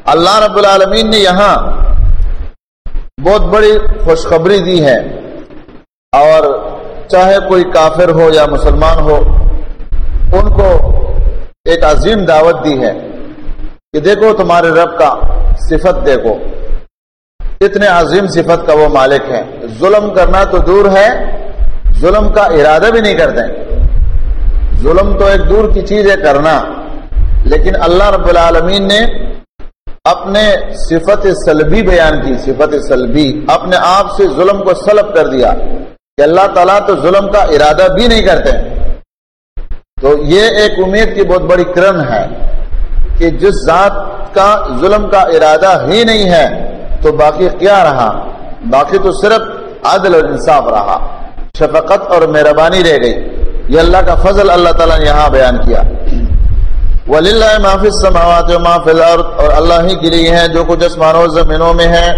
اللہ رب العالمین نے یہاں بہت بڑی خوشخبری دی ہے، اور چاہے کوئی کافر ہو یا مسلمان ہو، ان کو ایک عظیم دعوت دی ہے کہ دیکھو تمہارے رب کا صفت دیکھو، اتنے عظیم صفت کا وہ مالک ہے، ظلم کرنا تو دور ہے، ظلم کا ارادہ بھی نہیں کرتے۔ ظلم تو ایک دور کی چیز ہے کرنا، لیکن اللہ رب العالمین نے اپنے صفت سلبی بیان کی، صفت سلبی، اپنے آپ سے ظلم کو سلب کر دیا کہ اللہ تعالیٰ تو ظلم کا ارادہ بھی نہیں کرتے۔ تو یہ ایک امید کی بہت بڑی کرن ہے کہ جس ذات کا ظلم کا ارادہ ہی نہیں ہے تو باقی کیا رہا؟ باقی تو صرف عدل اور انصاف رہا، شفقت اور مہربانی رہ گئی۔ یہ اللہ کا فضل اللہ تعالیٰ نے یہاں بیان کیا۔ وَلِلَّهِ مَا فِي السَّمَاوَاتِ وَمَا فِي الْأَرْضِ، اور اللہ ہی کے لیے ہے جو کچھ آسمانوں و زمینوں میں ہے۔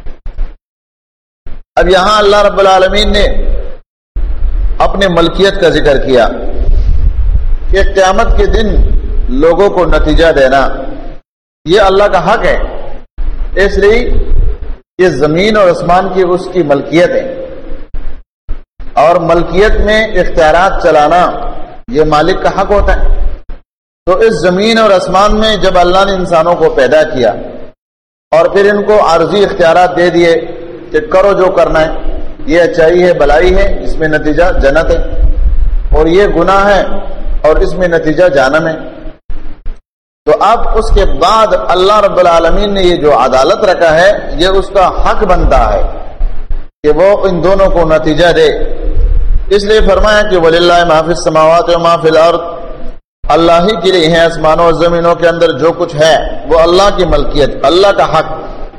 اب یہاں اللہ رب العالمین نے اپنے ملکیت کا ذکر کیا کہ قیامت کے دن لوگوں کو نتیجہ دینا یہ اللہ کا حق ہے، اس لیے یہ زمین اور آسمان کی اس کی ملکیت ہے، اور ملکیت میں اختیارات چلانا یہ مالک کا حق ہوتا ہے۔ تو اس زمین اور آسمان میں جب اللہ نے انسانوں کو پیدا کیا اور پھر ان کو عارضی اختیارات دے دیے کہ کرو جو کرنا ہے، یہ اچائی ہے، بلائی ہے، اس میں نتیجہ جنت ہے، اور یہ گناہ ہے اور اس میں نتیجہ جہنم ہے۔ تو اب اس کے بعد اللہ رب العالمین نے یہ جو عدالت رکھا ہے یہ اس کا حق بنتا ہے کہ وہ ان دونوں کو نتیجہ دے۔ اس لیے فرمایا کہ وَلِلَّهِ مَا فِي السَّمَاوَاتِ وَمَا فِي الْأَرْضِ، اللہ ہی کے لیے ہے آسمانوں اور زمینوں کے اندر جو کچھ ہے وہ اللہ کی ملکیت، اللہ کا حق۔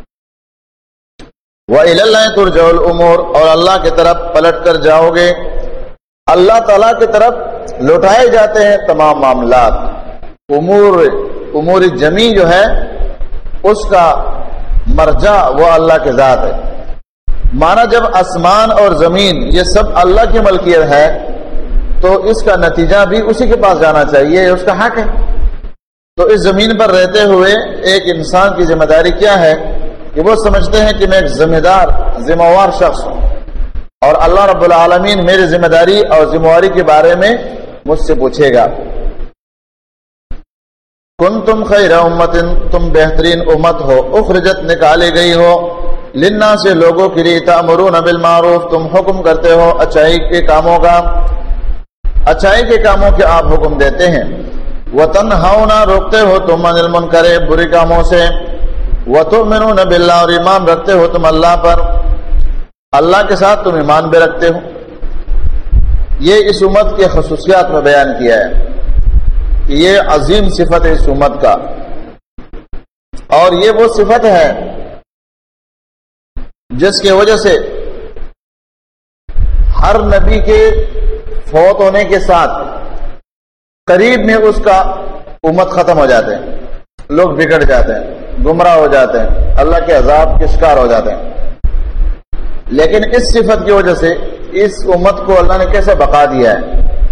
وَإِلَى اللَّهِ تُرْجَعُ الْأُمُورُ، اور اللہ کی طرف پلٹ کر جاؤ گے، اللہ تعالیٰ کی طرف لوٹائے جاتے ہیں تمام معاملات۔ امور جمی جو ہے اس کا مرجع وہ اللہ کے ذات ہے۔ مانا جب آسمان اور زمین یہ سب اللہ کی ملکیت ہے تو اس کا نتیجہ بھی اسی کے پاس جانا چاہیے، اس کا حق ہے۔ تو اس زمین پر رہتے ہوئے ایک انسان کی ذمہ داری کیا ہے کہ وہ سمجھتے ہیں کہ میں ایک ذمہ وار شخص ہوں، اور اللہ رب العالمین میری ذمہ داری اور ذمہ واری کے بارے میں مجھ سے پوچھے گا۔ کنتم خیر امت، تم بہترین امت ہو، اخرجت نکالے گئی ہو، للناس سے لوگوں کے لیے، تأمرون بالمعروف، تم حکم کرتے ہو اچائی کے کاموں کا، اچائی کے کاموں کے آپ حکم دیتے ہیں، وتنہون، روکتے ہو تم عن المنکر، برے کاموں سے، وتؤمنون باللہ، اور ایمان رکھتے ہو تم اللہ پر، اللہ کے ساتھ تم ایمان بھی رکھتے ہو۔ یہ اس امت کے خصوصیات میں بیان کیا ہے کہ یہ عظیم صفت ہے اس امت کا، اور یہ وہ صفت ہے جس کی وجہ سے ہر نبی کے فوت ہونے کے ساتھ قریب میں اس کا امت ختم ہو جاتے ہیں، لوگ بگڑ جاتے ہیں، گمراہ ہو جاتے ہیں، اللہ کے عذاب کے شکار ہو جاتے ہیں۔ لیکن اس صفت کی وجہ سے اس امت کو اللہ نے کیسے بقا دیا ہے؟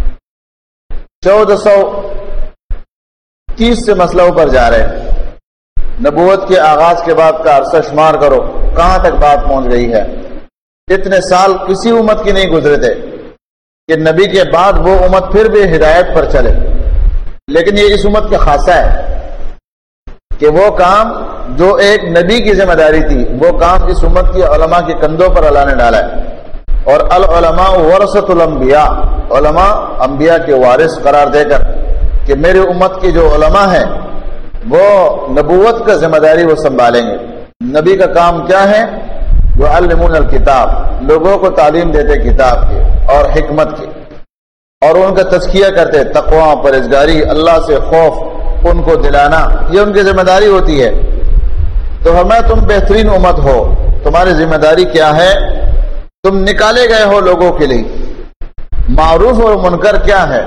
1430 سے مسئلہ پر جا رہے ہیں، نبوت کے آغاز کے بعد کا عرصہ شمار کرو کہاں تک بات پہنچ گئی ہے۔ اتنے سال کسی امت کی نہیں گزرے تھے کہ نبی کے بعد وہ امت پھر بھی ہدایت پر چلے، لیکن یہ اس امت کا خاصہ ہے کہ وہ کام جو ایک نبی کی ذمہ داری تھی وہ کام اس امت کی علماء کے کندھوں پر اللہ نے ڈالا ہے۔ اور العلماء ورثۃ الانبیاء، علماء انبیاء کے وارث قرار دے کر کہ میرے امت کے جو علماء ہیں وہ نبوت کا ذمہ داری وہ سنبھالیں گے۔ نبی کا کام کیا ہے؟ یعلمون الکتاب، لوگوں کو تعلیم دیتے کتاب کی اور حکمت کی، اور ان کا تزکیہ کرتے، تقوی، پرہیزگاری، اللہ سے خوف ان کو دلانا، یہ ان کی ذمہ داری ہوتی ہے۔ تو ہمیں تم بہترین امت ہو، تمہاری ذمہ داری کیا ہے؟ تم نکالے گئے ہو لوگوں کے لیے۔ معروف اور منکر کیا ہے؟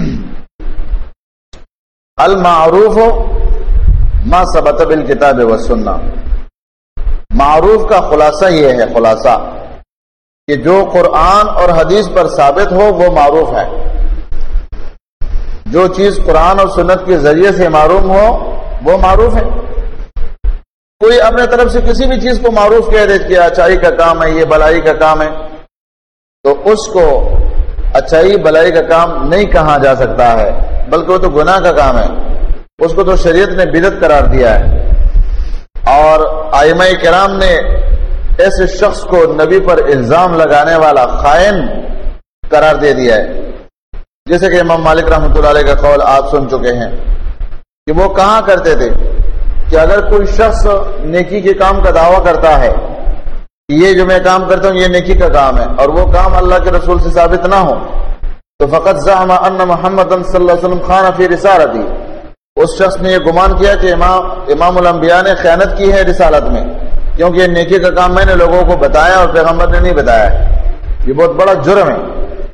المعروف ما ثبت بالکتاب والسنہ، معروف کا خلاصہ یہ ہے، خلاصہ کہ جو قرآن اور حدیث پر ثابت ہو وہ معروف ہے۔ جو چیز قرآن اور سنت کے ذریعے سے معلوم ہو وہ معروف ہے۔ کوئی اپنے طرف سے کسی بھی چیز کو معروف کہہ دے کہ اچھائی کا کام ہے، یہ بلائی کا کام ہے، تو اس کو اچھائی بلائی کا کام نہیں کہا جا سکتا ہے، بلکہ وہ تو گناہ کا کام ہے، اس کو تو شریعت نے بدعت قرار دیا ہے۔ اور ائمہ کرام نے ایسے شخص کو نبی پر الزام لگانے والا خائن قرار دے دیا ہے، جیسے کہ امام مالک رحمۃ اللہ علیہ کا قول آپ سن چکے ہیں کہ وہ کہا کرتے تھے کہ اگر کوئی شخص نیکی کے کام کا دعویٰ کرتا ہے کہ یہ جو میں کام کرتا ہوں یہ نیکی کا کام ہے، اور وہ کام اللہ کے رسول سے ثابت نہ ہو، تو فقط زعم ان محمد صلی اللہ علیہ وسلم خان فی رسالتی، اس شخص نے یہ گمان کیا کہ امام الانبیاء نے خیانت کی ہے رسالت میں، کیونکہ یہ نیکی کا کام میں نے لوگوں کو بتایا اور پیغمبر نے نہیں بتایا ہے، یہ بہت بڑا جرم ہے۔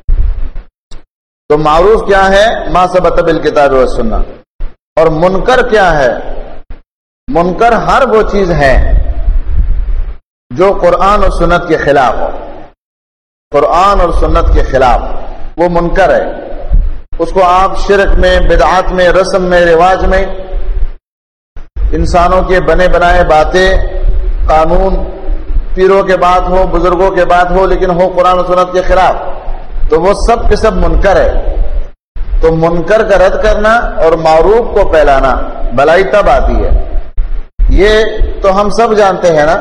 تو معروف کیا ہے؟ ما ثبت بالکتاب والسنہ۔ اور منکر کیا ہے؟ منکر ہر وہ چیز ہے جو قرآن اور سنت کے خلاف ہو، قرآن اور سنت کے خلاف وہ منکر ہے۔ اس کو آپ شرک میں، بدعات میں، رسم میں، رواج میں، انسانوں کے بنے بنائے باتیں، قانون پیروں کے بات ہو، بزرگوں کے بات ہو، لیکن ہو قرآن و سنت کے خلاف، تو وہ سب کے سب منکر ہے۔ تو منکر کا رد کرنا اور معروف کو پھیلانا، بھلائی تب آتی ہے۔ یہ تو ہم سب جانتے ہیں نا،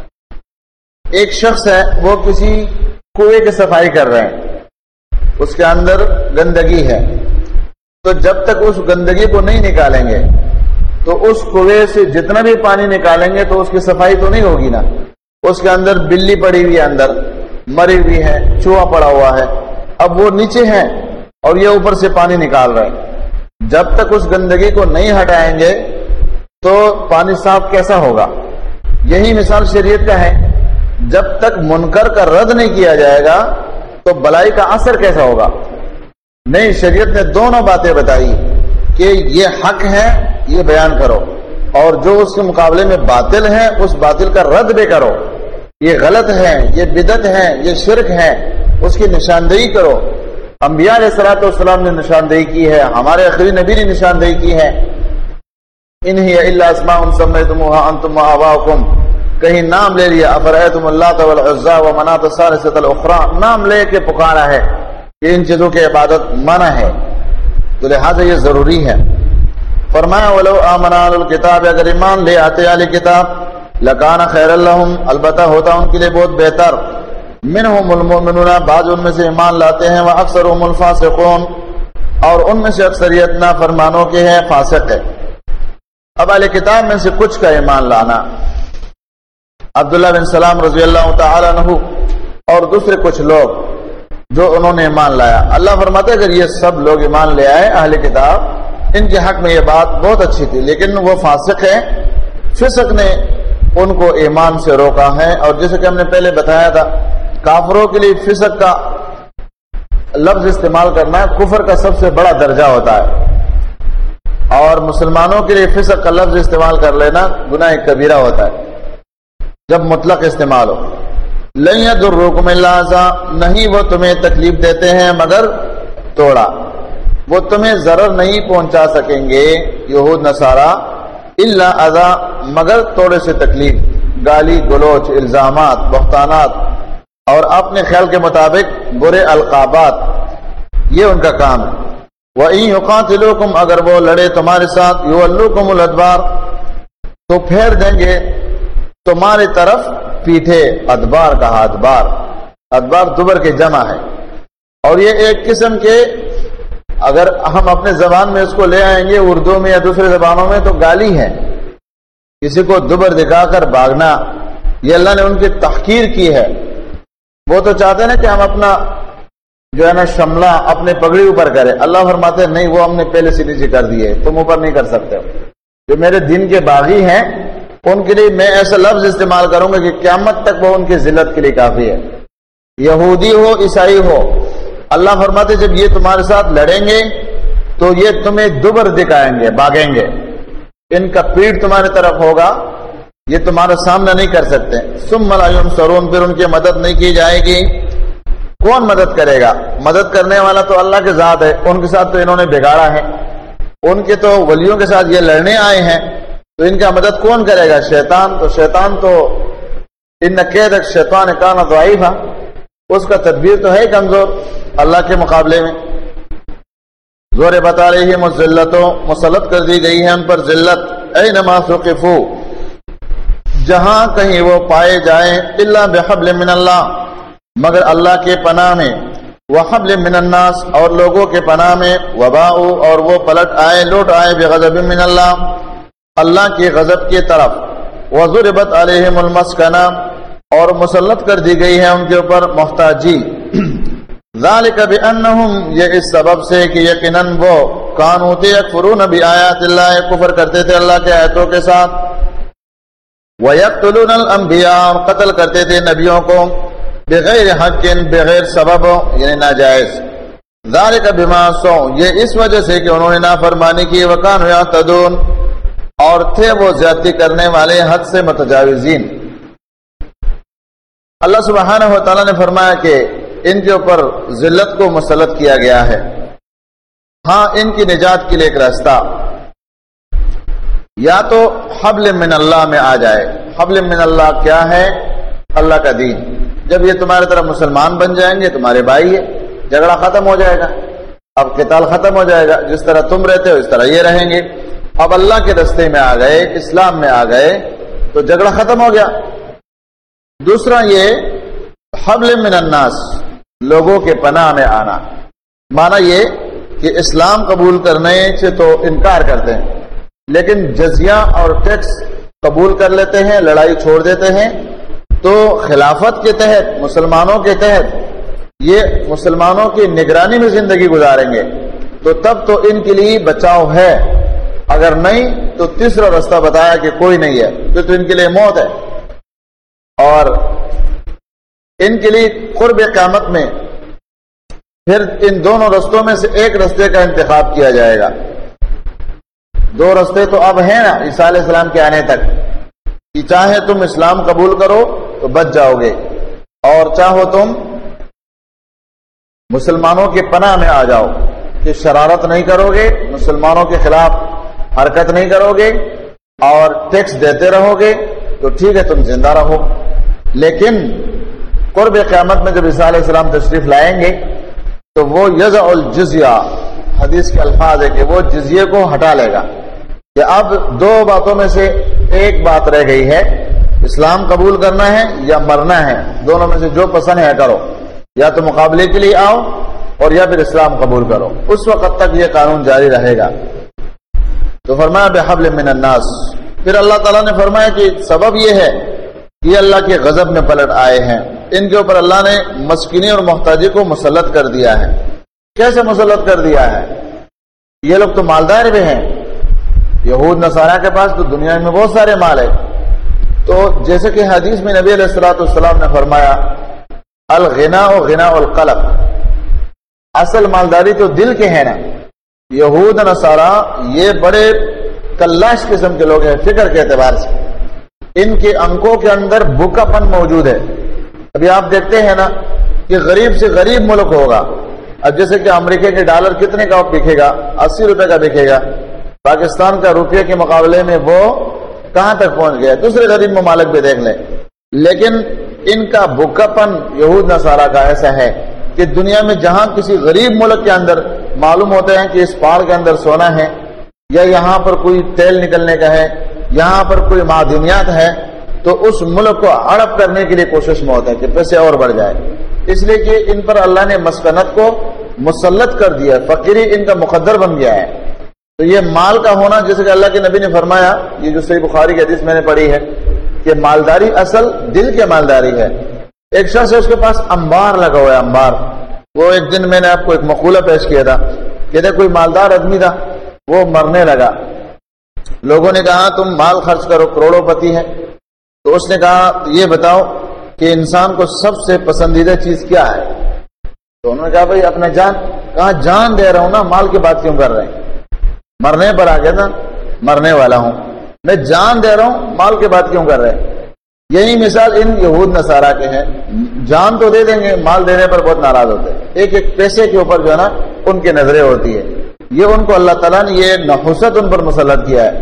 ایک شخص ہے وہ کسی کنویں کی صفائی کر رہے ہیں، اس کے اندر گندگی ہے، تو جب تک اس گندگی کو نہیں نکالیں گے تو اس کنویں سے جتنا بھی پانی نکالیں گے تو اس کی صفائی تو نہیں ہوگی نا۔ اس کے اندر بلی پڑی ہوئی ہے، اندر مری ہوئی ہے، چوہا پڑا ہوا ہے، اب وہ نیچے ہے اور یہ اوپر سے پانی نکال رہے ہیں۔ جب تک اس گندگی کو نہیں ہٹائیں گے تو پانی صاف کیسا ہوگا؟ یہی مثال شریعت کا ہے، جب تک منکر کا رد نہیں کیا جائے گا تو بلائی کا اثر کیسا ہوگا؟ نہیں، شریعت نے دونوں باتیں بتائی کہ یہ حق ہے یہ بیان کرو، اور جو اس کے مقابلے میں باطل ہے اس باطل کا رد بھی کرو، یہ غلط ہے، یہ بدعت ہے، یہ شرک ہے، اس کی نشاندہی کرو۔ انبیاء علیہ الصلوۃ والسلام نے نشاندہی کی ہے، ہمارے آخری نبی نے نشاندہی کی ہے، ان ہی الا اسماء سمیتموها انتم وآباؤکم، کہیں نام لے لیا، افرأیتم اللات والعزی ومناۃ الثالثۃ الاخری، نام لے کے پکارا ہے کہ ان چیزوں کی عبادت منع ہے، تو لہذا یہ ضروری ہے۔ فرمایا ولو آمن اہل الکتاب، اگر ایمان لے آتے اہل کتاب، لکان خیر لہم، البتہ ہوتا ان کے لیے بہت بہتر، منہم المؤمنون، بعض ان میں سے ایمان لاتے ہیں، واکثرهم الفاسقون، اور ان میں سے اکثریت نافرمانوں کے ہیں، فاسق ہے۔ اب اہل کتاب میں سے کچھ کا ایمان لانا، عبداللہ بن سلام رضی اللہ تعالی عنہ اور دوسرے کچھ لوگ جو انہوں نے ایمان لایا، اللہ فرماتے اگر یہ سب لوگ ایمان لے آئے اہل کتاب، ان کے حق میں یہ بات بہت اچھی تھی، لیکن وہ فاسق ہے، فسق نے ان کو ایمان سے روکا ہے۔ اور جیسے کہ ہم نے پہلے بتایا تھا، کافروں کے لیے فسق کا لفظ استعمال کرنا کفر کا سب سے بڑا درجہ ہوتا ہے، اور مسلمانوں کے لیے فسق کا لفظ استعمال کر لینا گناہ کبیرہ ہوتا ہے جب مطلق استعمال ہو۔ لن یضرکم الا اذی، نہیں وہ تمہیں تکلیف دیتے ہیں مگر توڑا، وہ تمہیں ضرر نہیں پہنچا سکیں گے یہود نصارہ، الا اذی، مگر توڑے سے تکلیف، گالی گلوچ، الزامات، بہتانات اور اپنے خیال کے مطابق برے القابات، یہ ان کا کام ہے۔ وَإِن يُقَاتِلُوكُمْ، اگر وہ لڑے تمہارے ساتھ، يُوَلُّوكُمُ الْأَدْبَارَ، تو پھیر دیں گے تمہاری طرف پیٹھے، ادبار کہا، ادبار، ادبار دبر کے جمع ہے، اور یہ ایک قسم کے، اگر ہم اپنے زبان میں اس کو لے آئیں گے اردو میں یا دوسرے زبانوں میں تو گالی ہے، کسی کو دبر دکھا کر بھاگنا، یہ اللہ نے ان کی تحقیر کی ہے۔ وہ تو چاہتے ہیں کہ ہم اپنا جو ہے نا شملہ اپنے پگڑی اوپر کرے، اللہ فرماتے ہیں نہیں، وہ ہم نے پہلے سے نیچے کر دیے، تم اوپر نہیں کر سکتے ہو۔ جو میرے دین کے باغی ہیں ان کے لیے میں ایسا لفظ استعمال کروں گا کہ قیامت تک وہ ان کی ذلت کے لیے کافی ہے، یہودی ہو عیسائی ہو۔ اللہ فرماتے جب یہ تمہارے ساتھ لڑیں گے تو یہ تمہیں دبر دکھائیں گے، بھاگیں گے، ان کا پیٹ تمہارے طرف ہوگا، یہ تمہارا سامنا نہیں کر سکتے۔ ثم لا ینصرون، پھر ان کی مدد نہیں کی جائے گی۔ کون مدد کرے گا؟ مدد کرنے والا تو اللہ کے ذات ہے، ان کے ساتھ تو انہوں نے بگاڑا ہے، ان کے تو ولیوں کے ساتھ یہ لڑنے آئے ہیں، تو تو ان کا مدد کون کرے گا؟ شیطان. تو شیطان تو ان کید شیطان کان ضعیفا، اس کا تدبیر تو ہے کمزور اللہ کے مقابلے میں. زور بتا رہی ہے مذلتوں، مسلط کر دی گئی ہے ان پر ذلت. اینما ثقفوا، جہاں کہیں وہ پائے جائیں، الا بحبل من اللہ، مگر اللہ کے پناہ میں، وحبل من الناس، اور لوگوں کے پناہ میں، وباؤ، اور وہ پلٹ آئے، لوٹ آئے، بغضب من اللہ، اللہ کے غضب کی طرف. وضربت علیہم المسکنہ، اور مسلط کر دی گئی ہے ان کے اوپر محتاجی. ذالک بانہم، یہ اس سبب سے کہ یقیناً وہ کانوا یکفرون بآیات اللہ، کفر کرتے تھے اللہ کے آیتوں کے ساتھ. ویقتلون الانبیاء، اور قتل کرتے تھے نبیوں کو، بغیر حق، بغیر سبب، یعنی ناجائز. ذالک بما عصوا، یہ اس وجہ سے کہ انہوں نے نافرمانی کی. وکانوا یعتدون، اور تھے وہ زیادتی کرنے والے، حد سے متجاوزین. اللہ سبحانہ و تعالیٰ نے فرمایا کہ ان کے اوپر ذلت کو مسلط کیا گیا ہے. ہاں، ان کی نجات کے لیے ایک راستہ یا تو حبل من اللہ میں آ جائے. حبل من اللہ کیا ہے؟ اللہ کا دین. جب یہ تمہارے طرف مسلمان بن جائیں گے، تمہارے بھائی ہے، جھگڑا ختم ہو جائے گا، اب قتال ختم ہو جائے گا. جس طرح تم رہتے ہو اس طرح یہ رہیں گے. اب اللہ کے راستے میں آ گئے، اسلام میں آ گئے تو جھگڑا ختم ہو گیا. دوسرا یہ حبل من الناس، لوگوں کے پناہ میں آنا. مانا یہ کہ اسلام قبول کرنے سے تو انکار کرتے ہیں، لیکن جزیہ اور ٹیکس قبول کر لیتے ہیں، لڑائی چھوڑ دیتے ہیں. تو خلافت کے تحت، مسلمانوں کے تحت، یہ مسلمانوں کی نگرانی میں زندگی گزاریں گے تو تب تو ان کے لیے بچاؤ ہے. اگر نہیں تو تیسرا راستہ بتایا کہ کوئی نہیں ہے، تو ان کے لیے موت ہے. اور ان کے لیے قرب قیامت میں پھر ان دونوں رستوں میں سے ایک رستے کا انتخاب کیا جائے گا. دو رستے تو اب ہیں نا عیسیٰ علیہ السلام کے آنے تک، کہ چاہے تم اسلام قبول کرو تو بچ جاؤ گے، اور چاہو تم مسلمانوں کے پناہ میں آ جاؤ کہ شرارت نہیں کرو گے، مسلمانوں کے خلاف حرکت نہیں کرو گے، اور ٹیکس دیتے رہو گے تو ٹھیک ہے، تم زندہ رہو. لیکن قرب قیامت میں جب عیسیٰ علیہ السلام تشریف لائیں گے تو وہ یضع الجزیہ، حدیث کے الفاظ ہے کہ وہ جزیے کو ہٹا لے گا. کہ اب دو باتوں میں سے ایک بات رہ گئی ہے، اسلام قبول کرنا ہے یا مرنا ہے. دونوں میں سے جو پسند ہے کرو، یا تو مقابلے کے لیے آؤ اور یا پھر اسلام قبول کرو. اس وقت تک یہ قانون جاری رہے گا. تو فرمایا بحبل من الناس. پھر اللہ تعالیٰ نے فرمایا کہ سبب یہ ہے کہ یہ اللہ کے غضب میں پلٹ آئے ہیں. ان کے اوپر اللہ نے مسکینی اور محتاجی کو مسلط کر دیا ہے. کیسے مسلط کر دیا ہے؟ یہ لوگ تو مالدار بھی ہیں، یہود نصارہ کے پاس تو دنیا میں بہت سارے مال ہے. تو جیسے کہ حدیث میں نبی علیہ الصلوۃ والسلام نے فرمایا الغناء غناء القلب، اصل مالداری تو دل کے ہے نا. یہود نصارہ یہ بڑے کلاش قسم کے لوگ ہیں فکر کے اعتبار سے. ان کے انکوں کے اندر بھوکا پن موجود ہے. ابھی آپ دیکھتے ہیں نا کہ غریب سے غریب ملک ہوگا، اب جیسے کہ امریکہ کے ڈالر کتنے کا بکے گا؟ 80 روپے کا بکے گا. پاکستان کا روپے کے مقابلے میں وہ کہاں تک پہنچ گیا؟ دوسرے غریب ممالک بھی دیکھ لیں. لیکن ان کا بھوکا پن یہود نصارہ کا ایسا ہے کہ دنیا میں جہاں کسی غریب ملک کے اندر معلوم ہوتا ہے کہ اس پہاڑ کے اندر سونا ہے، یا یہاں پر کوئی تیل نکلنے کا ہے، یہاں پر کوئی معدنیات ہے، تو اس ملک کو ہڑپ کرنے کے لیے کوشش میں ہوتا ہے کہ پیسے اور بڑھ جائے. اس لیے کہ ان پر اللہ نے مسکنت کو مسلط کر دیا، فقیری ان کا مقدر بن گیا ہے. تو یہ مال کا ہونا، جیسے کہ اللہ کے نبی نے فرمایا، یہ جو صحیح بخاری کی حدیث میں نے پڑھی ہے کہ مالداری اصل دل کے مالداری ہے. ایک شخص ہے اس کے پاس انبار لگا ہوا ہے، انبار. وہ ایک دن میں نے آپ کو ایک مقولہ پیش کیا تھا، کہتے کوئی مالدار آدمی تھا، وہ مرنے لگا. لوگوں نے کہا تم مال خرچ کرو، کروڑوں پتی ہے. تو اس نے کہا یہ بتاؤ کہ انسان کو سب سے پسندیدہ چیز کیا ہے؟ تو انہوں نے کہا بھائی اپنا جان. کہا جان دے رہا ہوں نا، مال کی بات کیوں کر رہے ہیں؟ مرنے پر آ گیا نا، مرنے والا ہوں میں، جان دے رہا ہوں، مال کی بات کیوں کر رہے ہیں؟ یہی مثال ان یہود نصارہ کے ہیں. جان تو دے دیں گے، مال دینے پر بہت ناراض ہوتے ہیں. ایک ایک پیسے کے اوپر جو ہے نا ان کی نظریں ہوتی ہے. یہ ان کو اللہ تعالیٰ نے یہ نحوست ان پر مسلط کیا ہے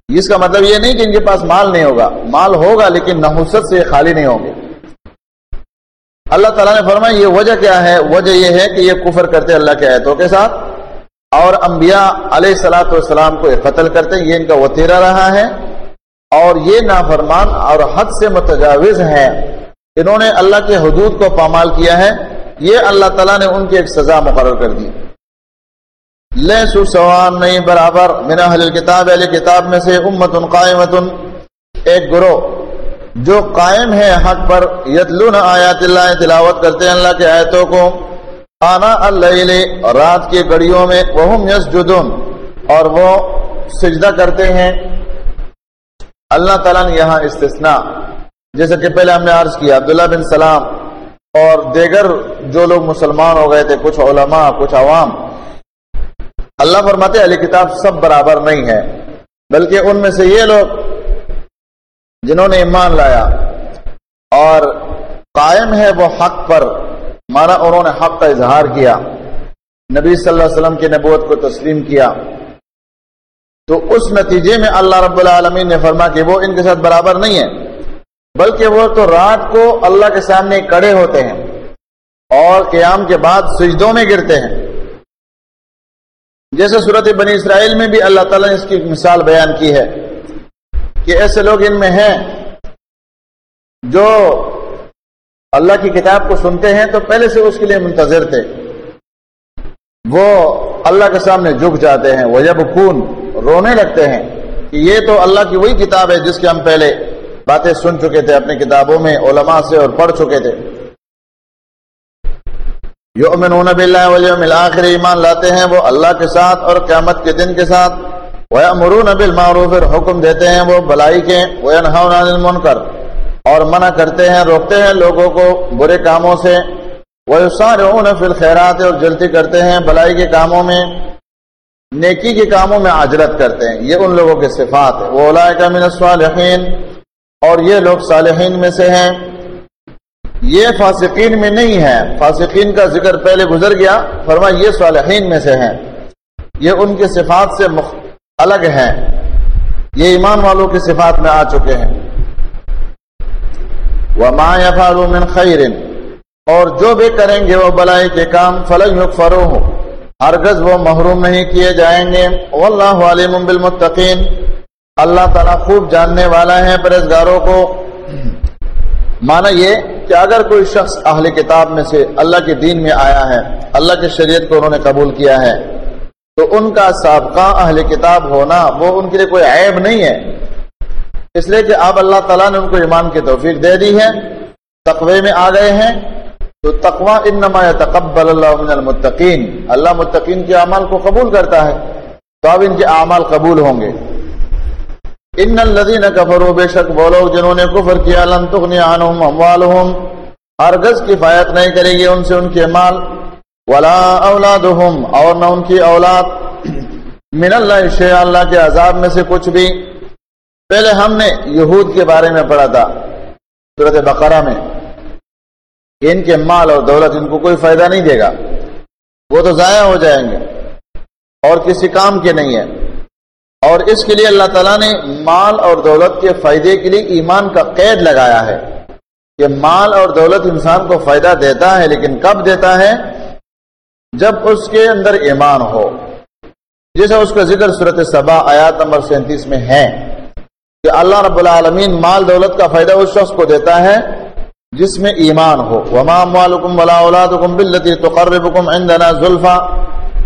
اس کا مطلب یہ نہیں کہ ان کے پاس مال نہیں ہوگا، مال ہوگا لیکن نحوست سے خالی نہیں ہوں گے۔ اللہ تعالیٰ نے فرمایا یہ وجہ کیا ہے؟ وجہ یہ ہے کہ یہ کفر کرتے اللہ کے آیتوں کے ساتھ اور انبیاء علیہ الصلوۃ والسلام کو قتل کرتے ہیں، یہ ان کا وتیرہ رہا ہے، اور یہ نافرمان اور حد سے متجاوز ہیں، انہوں نے اللہ کے حدود کو پامال کیا ہے، یہ اللہ تعالیٰ نے ان کی ایک سزا مقرر کر دی۔ لیسوا سواء، نہیں برابر، من اہل الکتاب، اہل کتاب میں سے، امۃ قائمۃ، ایک گروہ جو قائم ہے حق پر، یتلون آیات اللہ، تلاوت کرتے ہیں اللہ کے آیتوں کو، آناء اللیل، رات کی گھڑیوں میں، وہم یسجدون، اور وہ سجدہ کرتے ہیں۔ اللہ تعالیٰ نے یہاں استثناء، جیسے کہ پہلے ہم نے عرض کیا، عبداللہ بن سلام اور دیگر جو لوگ مسلمان ہو گئے تھے، کچھ علماء کچھ عوام، اللہ فرماتے اہل کتاب سب برابر نہیں ہے، بلکہ ان میں سے یہ لوگ جنہوں نے ایمان لایا اور قائم ہے وہ حق پر، مانا انہوں نے حق کا اظہار کیا، نبی صلی اللہ علیہ وسلم کی نبوت کو تسلیم کیا، تو اس نتیجے میں اللہ رب العالمین نے فرمایا کہ وہ ان کے ساتھ برابر نہیں ہے، بلکہ وہ تو رات کو اللہ کے سامنے کھڑے ہوتے ہیں اور قیام کے بعد سجدوں میں گرتے ہیں، جیسے سورۃ بنی اسرائیل میں بھی اللہ تعالیٰ نے اس کی مثال بیان کی ہے کہ ایسے لوگ ان میں ہیں جو اللہ کی کتاب کو سنتے ہیں تو پہلے سے اس کے لیے منتظر تھے، وہ اللہ کے سامنے جھک جاتے ہیں، وَيَبْكُونَ، رونے لگتے ہیں کہ یہ تو اللہ کی وہی کتاب ہے جس کے ہم پہلے باتیں سن چکے تھے اپنی کتابوں میں علماء سے اور پڑھ چکے تھے۔ یؤمنون باللہ والیوم الآخر، ایمان لاتے ہیں وہ اللہ کے ساتھ اور قیامت کے دن کے ساتھ، وَيَأْمُرُونَ بِالْمَعْرُوفِ، حکم دیتے ہیں وہ بھلائی کے، وَيَنْهَوْنَ عَنِ الْمُنْكَرِ، اور منع کرتے ہیں روکتے ہیں لوگوں کو برے کاموں سے، وَيُسَارِعُونَ فِي الْخَيْرَاتِ، اور جلدی کرتے ہیں بھلائی کے کاموں میں، نیکی کے کاموں میں عجلت کرتے ہیں، یہ ان لوگوں کے صفات ہے۔ وَأُولَٰئِكَ مِنَ الصَّالِحِينَ، اور یہ لوگ صالحین میں سے ہیں، یہ فاسقین میں نہیں ہے، فاسقین کا ذکر پہلے گزر گیا، فرمایا یہ صالحین میں سے ہیں، یہ ان کی صفات سے الگ ہیں، یہ ایمان والوں کی صفات میں آ چکے ہیں۔ وَمَا يَفْعَلُوا مِنْ خَيْرٍ، اور جو بھی کریں گے وہ بلائی کے کام، فَلَنْ يُكْفَرُوهُ، ہرگز وہ محروم نہیں کیے جائیں گے۔ وَاللَّهُ عَلِيمٌ بِالْمُتَّقِينَ، اللہ تعالیٰ خوب جاننے والا ہے پرہیزگاروں کو۔ مانا یہ کہ اگر کوئی شخص اہل کتاب میں سے اللہ کے دین میں آیا ہے، اللہ کی شریعت کو انہوں نے قبول کیا ہے، تو ان کا سابقہ اہل کتاب ہونا وہ ان کے لیے کوئی عیب نہیں ہے، اس لیے کہ اب اللہ تعالیٰ نے ان کو ایمان کی توفیق دے دی ہے، تقوی میں آ گئے ہیں، تو تقوی انما یتقبل اللہ من المتقین، اللہ متقین کے اعمال کو قبول کرتا ہے، تو اب ان کے اعمال قبول ہوں گے۔ ان الذین کفروا، بے شک وہ لوگ جنہوں نے کفر کیا، لن تغنی عنہم اموالہم، ہرگز کفایت نہیں کرے گی ان سے ان کے مال، ولا اولادہم، اور نہ ان کی اولاد، من اللہ شیئا، اللہ کے عذاب میں سے کچھ بھی۔ پہلے ہم نے یہود کے بارے میں پڑھا تھا سورۃ بقرہ میں کہ ان کے مال اور دولت ان کو کوئی فائدہ نہیں دے گا، وہ تو ضائع ہو جائیں گے اور کسی کام کے نہیں ہے، اور اس کے لیے اللہ تعالیٰ نے مال اور دولت کے فائدے کے لیے ایمان کا قید لگایا ہے کہ مال اور دولت انسان کو فائدہ دیتا ہے، لیکن کب دیتا ہے؟ جب اس کے اندر ایمان ہو، جیسا اس کا ذکر سورۃ سبا آیات نمبر 37 میں ہے کہ اللہ رب العالمین مال دولت کا فائدہ اس شخص کو دیتا ہے جس میں ایمان ہو۔ وَمَا أَمْوَالُكُمْ وَلَا أَوْلَادُكُمْ بِالَّتِي تُقَرِّبُكُمْ عِنْدَنَا زُلْفَىٰ،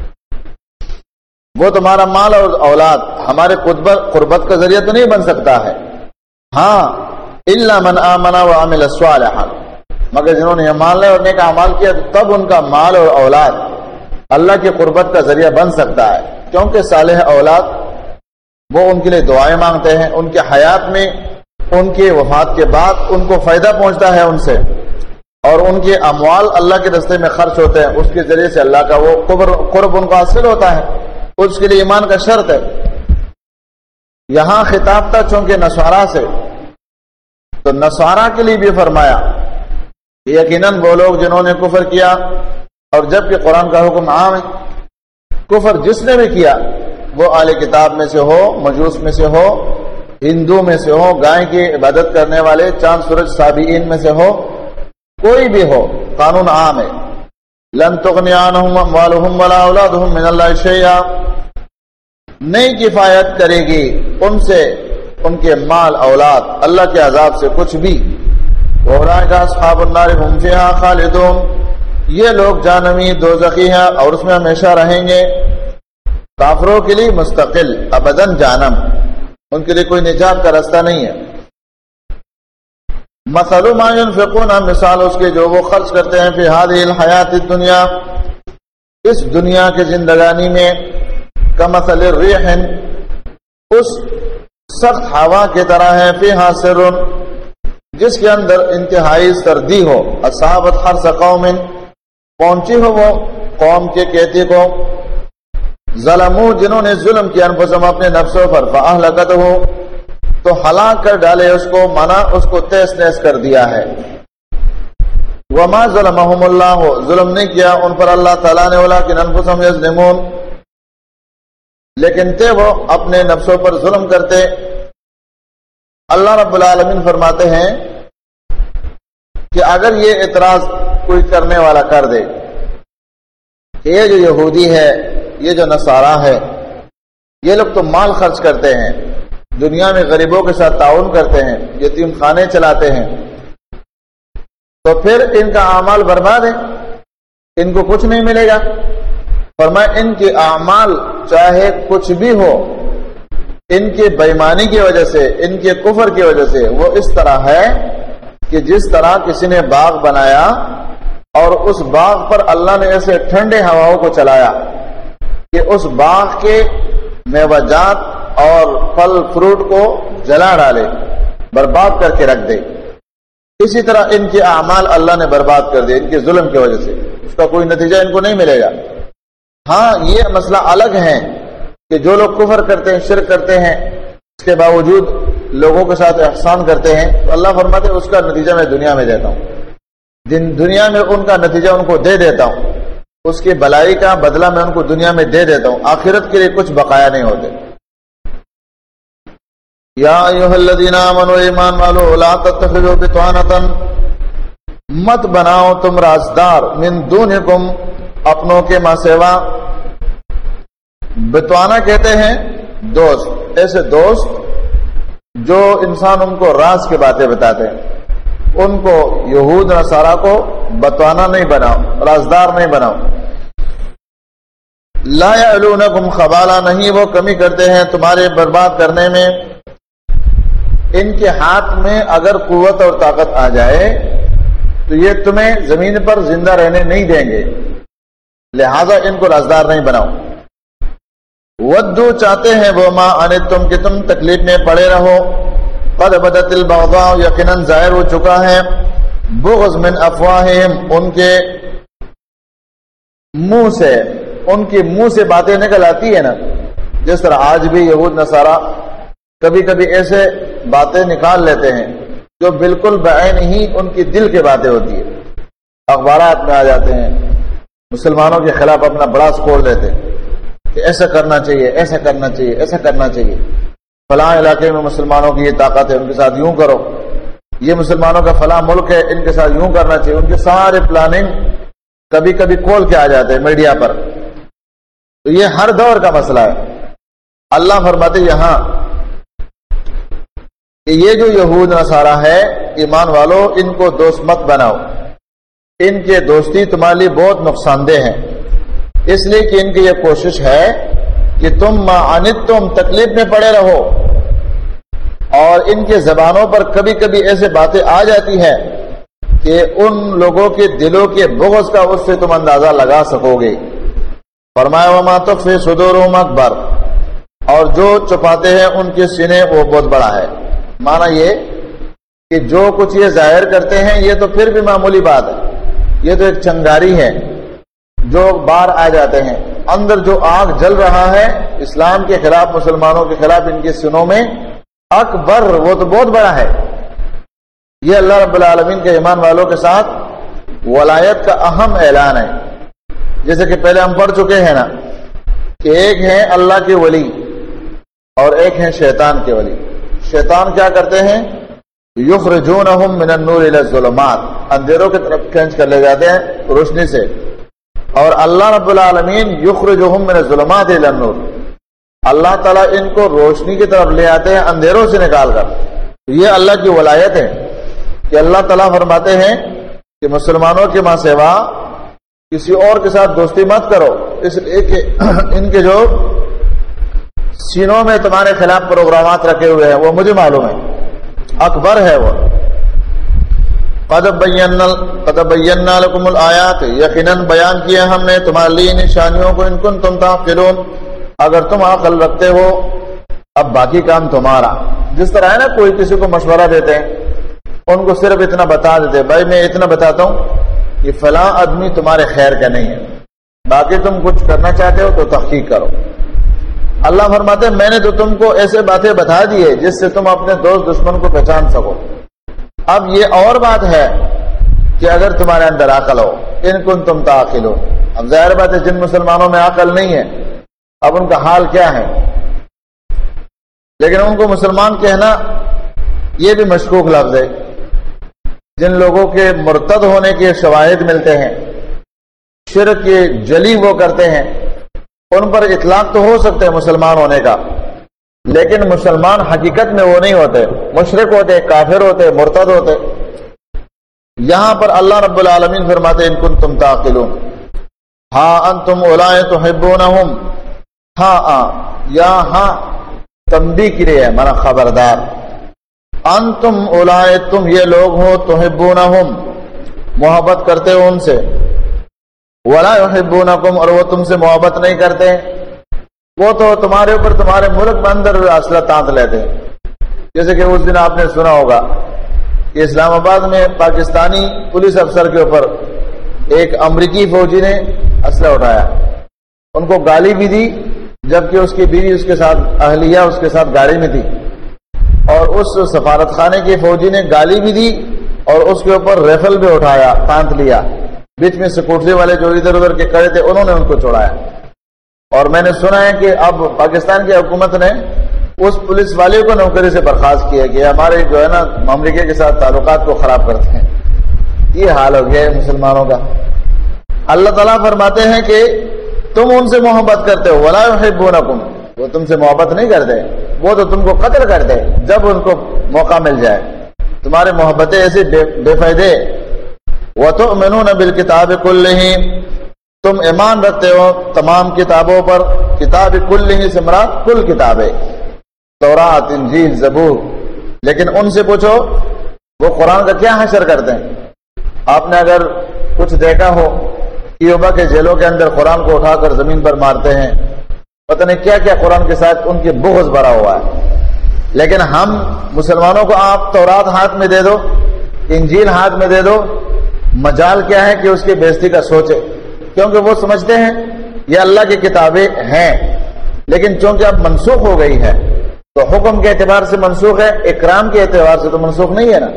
وہ تمہارا مال اور اولاد ہمارے قربت کا ذریعہ تو نہیں بن سکتا ہے، ہاں إِلَّا مَنْ آمَنَ وَعَمِلَ صَالِحًا، مگر جنہوں نے ایمان لائے اور نیک اعمال کیا تب ان کا مال اور اولاد اللہ کی قربت کا ذریعہ بن سکتا ہے، کیونکہ صالح اولاد وہ ان کے لیے دعائیں مانگتے ہیں، ان کے حیات میں، ان کے وفات کے بعد ان کو فائدہ پہنچتا ہے ان سے، اور ان کے اموال اللہ کے راستے میں خرچ ہوتے ہیں، اس کے ذریعے سے اللہ کا وہ قرب ان کو حاصل ہوتا ہے، اس کے لیے ایمان کا شرط ہے۔ یہاں خطاب تھا چونکہ نصارہ سے، تو نصارہ کے لیے بھی فرمایا یقیناً وہ لوگ جنہوں نے کفر کیا، اور جب کہ قرآن کا حکم عام ہے، کفر جس نے بھی کیا وہ اہل کتاب میں سے ہو، مجوس میں سے ہو، ہندو میں سے ہو، گائے کی عبادت کرنے والے، چاند سورج صابئین میں سے ہو، کوئی بھی ہو، قانون عام ہے. لن تغنی عنہم اموالہم ولا اولادہم من اللہ شیئا، نہیں کفایت کرے گی ان سے ان کے مال اولاد اللہ کے عذاب سے کچھ بھی. اولئک اصحاب النار هم فیہا خالدون، یہ لوگ جہنمی دوزخی ہیں اور اس میں ہمیشہ رہیں گے. کافروں کے لیے مستقل ابداً جہنم، ان کے لیے کوئی نجات کا راستہ نہیں ہے. مثل ما ينفقون، مثال اس کے جو وہ خرچ کرتے ہیں، فی هذه الحیات الدنیا، اس دنیا کے زندگانی میں، کمثل الريح، اس سخت ہوا کی طرح ہے، فیہا سر، جس کے اندر انتہائی سردی ہو، اصابت حرث قوم، پہنچی ہو وہ قوم کے کھیتی کو، ظلموا، جنہوں نے ظلم کیا، انفسهم، اپنے نفسوں پر، فاہلکتہ، تو ہلاک کر ڈالے اس کو، منا اس کو تیس نیس کر دیا ہے. وما ظلمهم اللہ، ظلم نہیں کیا ان پر اللہ تعالیٰ نے، ولکن انفسهم یظلمون، لیکن تھے وہ اپنے نفسوں پر ظلم کرتے. اللہ رب العالمین فرماتے ہیں کہ اگر یہ اعتراض کوئی کرنے والا کر دے کہ یہ جو یہودی ہے، یہ جو نصارہ ہے، یہ لوگ تو مال خرچ کرتے ہیں، دنیا میں غریبوں کے ساتھ تعاون کرتے ہیں، یتیم خانے چلاتے ہیں، تو پھر ان کا اعمال برباد ہے، ان کو کچھ نہیں ملے گا. فرمایا ان کے اعمال چاہے کچھ بھی ہو، ان کے بےایمانی کی وجہ سے، ان کے کفر کی وجہ سے، وہ اس طرح ہے کہ جس طرح کسی نے باغ بنایا اور اس باغ پر اللہ نے ایسے ٹھنڈے ہواؤں کو چلایا کہ اس باغ کے میوہ جات اور پھل فروٹ کو جلا ڈالے، برباد کر کے رکھ دے. اسی طرح ان کے اعمال اللہ نے برباد کر دے ان کے ظلم کی وجہ سے، اس کا کوئی نتیجہ ان کو نہیں ملے گا. ہاں یہ مسئلہ الگ ہے کہ جو لوگ کفر کرتے ہیں، شرک کرتے ہیں، اس کے باوجود لوگوں کے ساتھ احسان کرتے ہیں، تو اللہ فرماتے ہیں اس کا نتیجہ میں دنیا میں دیتا ہوں، دنیا میں ان کا نتیجہ ان کو دے دیتا ہوں، اس کی بلائی کا بدلہ میں ان کو دنیا میں دے دیتا ہوں، آخرت کے لیے کچھ بقایا نہیں ہوتے. یا ایھا الذین آمنوا، ایمان والو، لا تتخذوا بطانۃ، مت بناؤ تم رازدار، من دونکم، اپنوں کے ماں سوا. بتوانا کہتے ہیں دوست، ایسے دوست جو انسان ان کو راز کی باتیں بتاتے ہیں، ان کو یہود نصارہ کو بتوانا نہیں بناؤ، رازدار نہیں بناؤ. لا یعلونکم خبالا، نہیں وہ کمی کرتے ہیں تمہارے برباد کرنے میں. ان کے ہاتھ میں اگر قوت اور طاقت آ جائے تو یہ تمہیں زمین پر زندہ رہنے نہیں دیں گے، لہذا ان کو رازدار نہیں بناؤ. ودو، چاہتے ہیں وہ، ما انتم، کہ تم تکلیف میں پڑے رہو. قد بدت البغضاء، یقیناً ظاہر ہو چکا ہے، بغض من افواہہم، ان کے منہ سے، ان کے منہ سے باتیں نکل آتی ہے نا، جس طرح آج بھی یہود نصارہ کبھی کبھی ایسے باتیں نکال لیتے ہیں جو بالکل بعین ہی ان کی دل کی باتیں ہوتی ہے، اخبارات میں آ جاتے ہیں، مسلمانوں کے خلاف اپنا براس کھول دیتے ہیں کہ ایسا کرنا چاہیے، ایسا کرنا چاہیے، ایسا کرنا چاہیے، فلاں علاقے میں مسلمانوں کی یہ طاقت ہے، ان کے ساتھ یوں کرو، یہ مسلمانوں کا فلاں ملک ہے، ان کے ساتھ یوں کرنا چاہیے. ان کے سارے پلاننگ کبھی کبھی کھول کے آ جاتے ہیں میڈیا پر. تو یہ ہر دور کا مسئلہ ہے. اللہ فرماتے یہاں کہ یہ جو یہود نصارہ ہے، ایمان والو، ان کو دوست مت بناؤ، ان کے دوستی تمہارے لیے بہت نقصان دہ ہے، اس لیے کہ ان کی یہ کوشش ہے کہ تم ما عنتم، تکلیف میں پڑے رہو، اور ان کے زبانوں پر کبھی کبھی ایسے باتیں آ جاتی ہیں کہ ان لوگوں کے دلوں کے بغض کا اس سے تم اندازہ لگا سکو گے. فرمایا وما تخفی صدورہم اکبر، اور جو چھپاتے ہیں ان کے سینے وہ بہت بڑا ہے. معنی یہ کہ جو کچھ یہ ظاہر کرتے ہیں یہ تو پھر بھی معمولی بات ہے، یہ تو ایک چنگاری ہے جو باہر آ جاتے ہیں. اندر جو آگ جل رہا ہے اسلام کے خلاف، مسلمانوں کے خلاف، ان کے سینوں میں اکبر، وہ تو بہت بڑا ہے. یہ اللہ رب العالمین کے ایمان والوں کے ساتھ ولایت کا اہم اعلان ہے. جیسے کہ پہلے ہم پڑھ چکے ہیں نا کہ ایک ہے اللہ کے ولی اور ایک ہے شیطان کے ولی. شیطان کیا کرتے ہیں؟ یخرجونہم من النور الی الظلمات، اندھیروں کی طرف کھینچ کر لے جاتے ہیں روشنی سے، اور اللہ رب العالمین یخرجہم من الظلمات الی النور، اللہ تعالیٰ ان کو روشنی کی طرف لے آتے ہیں اندھیروں سے نکال کر۔ یہ اللہ کی ولایت ہے کہ اللہ تعالیٰ فرماتے ہیں کہ مسلمانوں کے ماں سوا کسی اور کے ساتھ دوستی مت کرو، اس لیے کہ ان کے جو سینوں میں تمہارے خلاف پروگرامات رکھے ہوئے ہیں وہ مجھے معلوم ہے، اکبر ہے وہ۔ قد بینا لکم الآیات، یقیناً بیان کیا ہم نے تمہارے لیے نشانیوں کو، ان کنتم تعقلون، اگر تم عقل رکھتے ہو۔ اب باقی کام تمہارا، جس طرح ہے نا کوئی کسی کو مشورہ دیتے ہیں، ان کو صرف اتنا بتا دیتے، بھائی میں اتنا بتاتا ہوں کہ فلاں آدمی تمہارے خیر کا نہیں ہے، باقی تم کچھ کرنا چاہتے ہو تو تحقیق کرو۔ اللہ فرماتے ہیں میں نے تو تم کو ایسے باتیں بتا دی ہے جس سے تم اپنے دوست دشمن کو پہچان سکو۔ اب یہ اور بات ہے کہ اگر تمہارے اندر عقل ہو، ان کنتم تعقلون، اب ظاہر بات ہے جن مسلمانوں میں عقل نہیں ہے اب ان کا حال کیا ہے، لیکن ان کو مسلمان کہنا یہ بھی مشکوک لفظ ہے۔ جن لوگوں کے مرتد ہونے کے شواہد ملتے ہیں، شرک کی جلی وہ کرتے ہیں، ان پر اطلاق تو ہو سکتے ہیں مسلمان ہونے کا، لیکن مسلمان حقیقت میں وہ نہیں ہوتے، مشرک ہوتے، کافر ہوتے، مرتد ہوتے۔ یہاں پر اللہ رب العالمین فرماتے ان کنتم تعقلون، ہاں انتم اولئک تحبونہم، ہاں یا ہاں تنبیہ کی رہی ہے، مانا خبردار، انتم اولئک تم یہ لوگ ہو، تحبونہم محبت کرتے ہو ان سے، ولا یحبونکم اور وہ تم سے محبت نہیں کرتے، وہ تو تمہارے اوپر تمہارے ملک میں اندر اسلحہ تانت لیتے ہیں۔ جیسے کہ اس دن آپ نے سنا ہوگا کہ اسلام آباد میں پاکستانی پولیس افسر کے اوپر ایک امریکی فوجی نے اسلحہ اٹھایا، ان کو گالی بھی دی، جبکہ اس کی بیوی اس کے ساتھ، اہلیہ اس کے ساتھ گاڑی میں تھی، اور اس سفارت خانے کے فوجی نے گالی بھی دی اور اس کے اوپر ریفل بھی اٹھایا، تانت لیا، بیچ میں سکوٹری والے جو ادھر ادھر کے کھڑے تھے انہوں نے ان کو چھوڑایا۔ اور میں نے سنا ہے کہ اب پاکستان کی حکومت نے اس پولیس والے کو نوکری سے برخاست کیا کہ ہمارے جو ہے نا امریکہ کے ساتھ تعلقات کو خراب کرتے ہیں۔ یہ حال ہو گیا ہے مسلمانوں کا۔ اللہ تعالیٰ فرماتے ہیں کہ تم ان سے محبت کرتے ہو، ولا یحبونکم، وہ تم سے محبت نہیں کرتے، وہ تو تم کو قتل کرتے جب ان کو موقع مل جائے۔ تمہارے محبتیں ایسے بے فائدے۔ وَتُؤْمِنُونَ بِالْكِتَابِ كُلِّهِ، تم ایمان رکھتے ہو تمام کتابوں پر، کتاب کلہ سے مراد کل کتابیں، تورات، انجیل، زبور، لیکن ان سے پوچھو وہ قرآن کا کیا حشر کرتے ہیں۔ آپ نے اگر کچھ دیکھا ہو کیوبا کے جیلوں کے اندر قرآن کو اٹھا کر زمین پر مارتے ہیں، پتہ نہیں کیا کیا قرآن کے ساتھ ان کی بغض بھرا ہوا ہے، لیکن ہم مسلمانوں کو آپ تورات ہاتھ میں دے دو، انجیل ہاتھ میں دے دو، مجال کیا ہے کہ اس کی بےزتی کا سوچے، کیونکہ وہ سمجھتے ہیں یہ اللہ کی کتابیں ہیں، لیکن چونکہ اب منسوخ ہو گئی ہے تو حکم کے اعتبار سے منسوخ ہے، اکرام کے اعتبار سے تو منسوخ نہیں ہے نا۔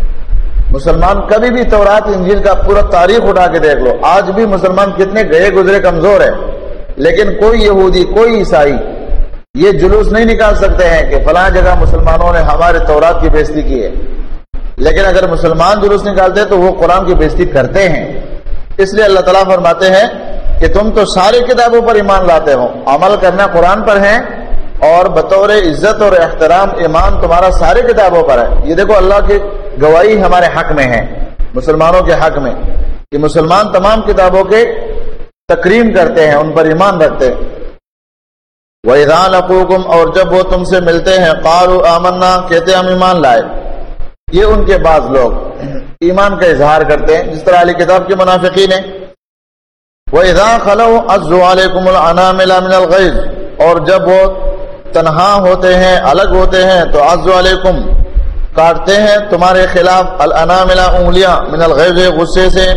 مسلمان کبھی بھی تورات انجیل کا پورا تاریخ اٹھا کے دیکھ لو، آج بھی مسلمان کتنے گئے گزرے کمزور ہے، لیکن کوئی یہودی، کوئی عیسائی یہ جلوس نہیں نکال سکتے ہیں کہ فلاں جگہ مسلمانوں نے ہمارے تورات کی بےزتی کی ہے، لیکن اگر مسلمان جلوس نکالتے تو وہ قرآن کی بےزتی کرتے ہیں۔ اس لیے اللہ تعالیٰ فرماتے ہیں کہ تم تو ساری کتابوں پر ایمان لاتے ہو، عمل کرنا قرآن پر ہے، اور بطور عزت اور احترام ایمان تمہارا ساری کتابوں پر ہے۔ یہ دیکھو اللہ کی گواہی ہمارے حق میں ہے، مسلمانوں کے حق میں، کہ مسلمان تمام کتابوں کے تکریم کرتے ہیں، ان پر ایمان رکھتے ہیں۔ وَإِذَا لَقُوكُمْ اور جب وہ تم سے ملتے ہیں، قَالُوا آمَنَّا کہتے ہم ایمان لائے۔ یہ ان کے بعض لوگ ایمان کا اظہار کرتے ہیں، جس طرح اہل کتاب کے منافقین ہیں۔ وَإِذَا خَلَوْا عَزُّوا عَلَيْكُمُ الْأَنَامِلَ مِنَ الْغَيْظِ اور جب وہ تنہا ہوتے ہیں، الگ ہوتے ہیں، تو عَزُّوا عَلَيْكُمْ کاٹتے ہیں تمہارے خلاف، الْأَنَامِلَ انگلیاں، من الغیظ غصے سے۔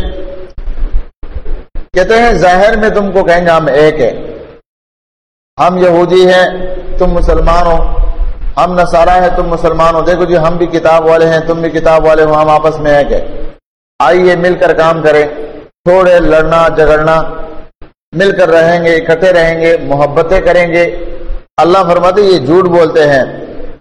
کہتے ہیں ظاہر میں تم کو کہیں گے ہم ایک ہے، ہم یہودی ہیں تم مسلمان ہو، ہم نصارہ ہیں تم مسلمان ہو، دیکھو جی ہم بھی کتاب والے ہیں تم بھی کتاب والے ہو، ہم آپس میں ایک ہے، آئیے مل کر کام کریں، چھوڑے لڑنا جھگڑنا، مل کر رہیں گے، اکٹھے رہیں گے، محبتیں کریں گے۔ اللہ فرماتے یہ جھوٹ بولتے ہیں،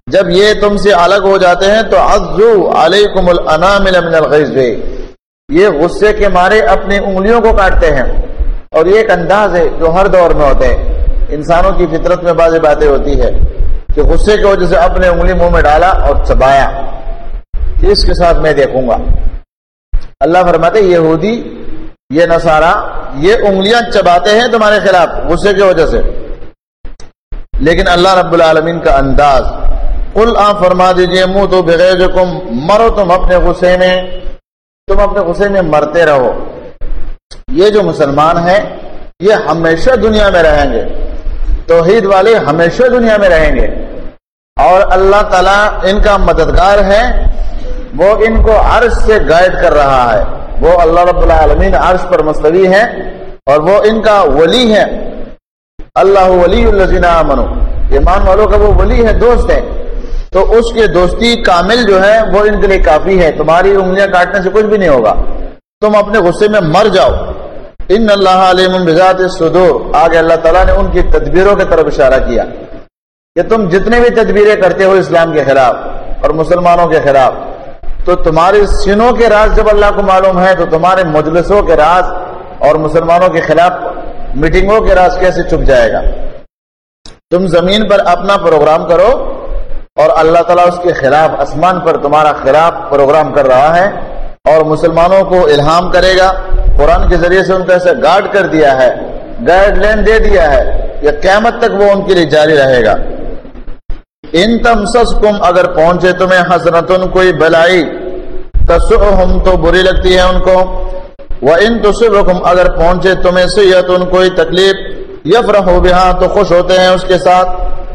جب یہ تم سے الگ ہو جاتے ہیں تو عضو علیکم الانامل من الغیظ، یہ غصے کے مارے اپنی انگلیوں کو کاٹتے ہیں. اور یہ ایک انداز ہے جو ہر دور میں ہوتے ہیں. انسانوں کی فطرت میں بعض باتیں ہوتی ہے کہ غصے کی وجہ سے اپنے انگلی منہ میں ڈالا اور چبایا، اس کے ساتھ میں دیکھوں گا. اللہ فرماتے یہودی، یہ نصارہ، یہ انگلیاں چباتے ہیں تمہارے خلاف غصے کی وجہ سے. لیکن اللہ رب العالمین کا انداز، قل آپ فرما دیجئے موتوا بغیظکم، مرو تم اپنے غصے میں، تم اپنے غصے میں مرتے رہو. یہ جو مسلمان ہیں یہ ہمیشہ دنیا میں رہیں گے، توحید والے ہمیشہ دنیا میں رہیں گے، اور اللہ تعالیٰ ان کا مددگار ہے، وہ ان کو عرش سے گائیڈ کر رہا ہے. وہ اللہ رب العالمین عرش پر مستوی ہے اور وہ ان کا ولی ہے. اللہ ولی الذین آمنوا، ایمان والوں کا وہ ولی ہے، دوست ہے. تو اس کے دوستی کامل جو ہے وہ ان کے لیے کافی ہے. تمہاری انگلیاں کاٹنے سے کچھ بھی نہیں ہوگا، تم اپنے غصے میں مر جاؤ. ان اللہ علیم بذات الصدور، آگے اللہ تعالیٰ نے ان کی تدبیروں کی طرف اشارہ کیا کہ تم جتنے بھی تدبیریں کرتے ہو اسلام کے خلاف اور مسلمانوں کے خلاف، تو تمہارے سینوں کے راز جب اللہ کو معلوم ہے تو تمہارے مجلسوں کے راز اور مسلمانوں کے خلاف میٹنگوں کے راز کیسے چھپ جائے گا. تم زمین پر اپنا پروگرام کرو اور اللہ تعالیٰ اس کے خلاف آسمان پر تمہارا خلاف پروگرام کر رہا ہے اور مسلمانوں کو الہام کرے گا. قرآن کے ذریعے سے ان کو ایسے گائیڈ کر دیا ہے، گائیڈ لائن دے دیا ہے، یہ قیامت تک وہ ان کے لیے جاری رہے گا. ان تمسسکم، اگر پہنچے تمہیں حسنتن، کوئی بلائی، تسؤہم، تو بری لگتی ہے ان کو. وَإِن تُصِبْكُمْ، اگر پہنچے تمہیں سیئۃ، کوئی تکلیف، یفرحوا بها، تو خوش ہوتے ہیں اس کے ساتھ.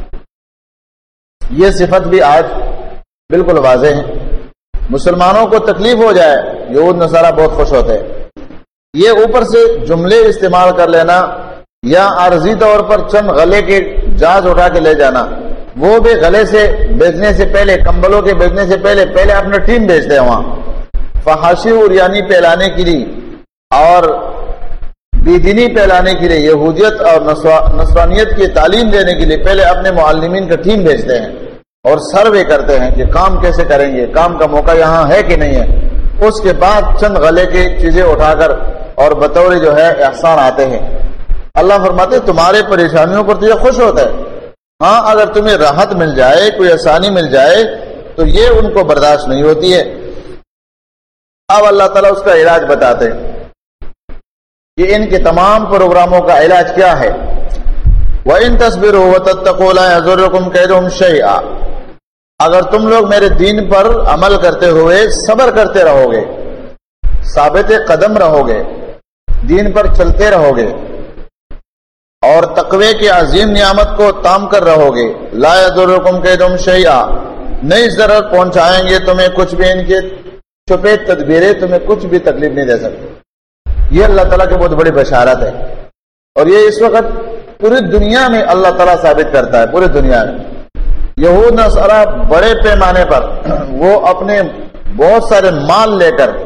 یہ صفت بھی آج بالکل واضح ہے. مسلمانوں کو تکلیف ہو جائے یہود نصارہ بہت خوش ہوتے ہیں. یہ اوپر سے جملے استعمال کر لینا یا عارضی طور پر چند غلے کے جاز اٹھا کے لے جانا، وہ بھی غلے سے بیچنے سے پہلے، کمبلوں کے بیچنے سے پہلے اپنا ٹیم بیچتے ہیں وہاں. فحاشی اور یعنی پھیلانے کے لیے اور بے دینی پھیلانے کے لیے، یہودیت اور نصرانیت کی تعلیم دینے کے لیے پہلے اپنے معلمین کا ٹیم بھیجتے ہیں اور سروے کرتے ہیں کہ کام کیسے کریں گے، کام کا موقع یہاں ہے کہ نہیں ہے. اس کے بعد چند غلے کی چیزیں اٹھا کر اور بطور جو ہے احسان آتے ہیں. اللہ فرماتے تمہارے پریشانیوں پر تو یہ خوش ہوتا ہے. ہاں اگر تمہیں راحت مل جائے، کوئی آسانی مل جائے تو یہ ان کو برداشت نہیں ہوتی ہے. اب اللہ تعالیٰ اس کا علاج بتاتے ہیں کہ ان کے تمام پروگراموں کا علاج کیا ہے. وَإِن تَصْبِرُوا وَتَتَّقُوا لَا يَضُرُّكُمْ كَيْدُهُمْ شَيْئًا، اگر تم لوگ میرے دین پر عمل کرتے ہوئے صبر کرتے رہو گے، ثابت قدم رہو گے، دین پر چلتے رہو گے اور تقوی کی عظیم نعمت کو تام کر رہو گے، لا يضركم كيدهم شيئا، نہیں ضرر پہنچائیں گے تمہیں کچھ بھی، ان کے چھپے تدبیریں تمہیں کچھ بھی تکلیف نہیں دے سکتے. یہ اللہ تعالیٰ کی بہت بڑی بشارت ہے اور یہ اس وقت پوری دنیا میں اللہ تعالیٰ ثابت کرتا ہے. پوری دنیا میں یہود نصارہ بڑے پیمانے پر وہ اپنے بہت سارے مال لے کر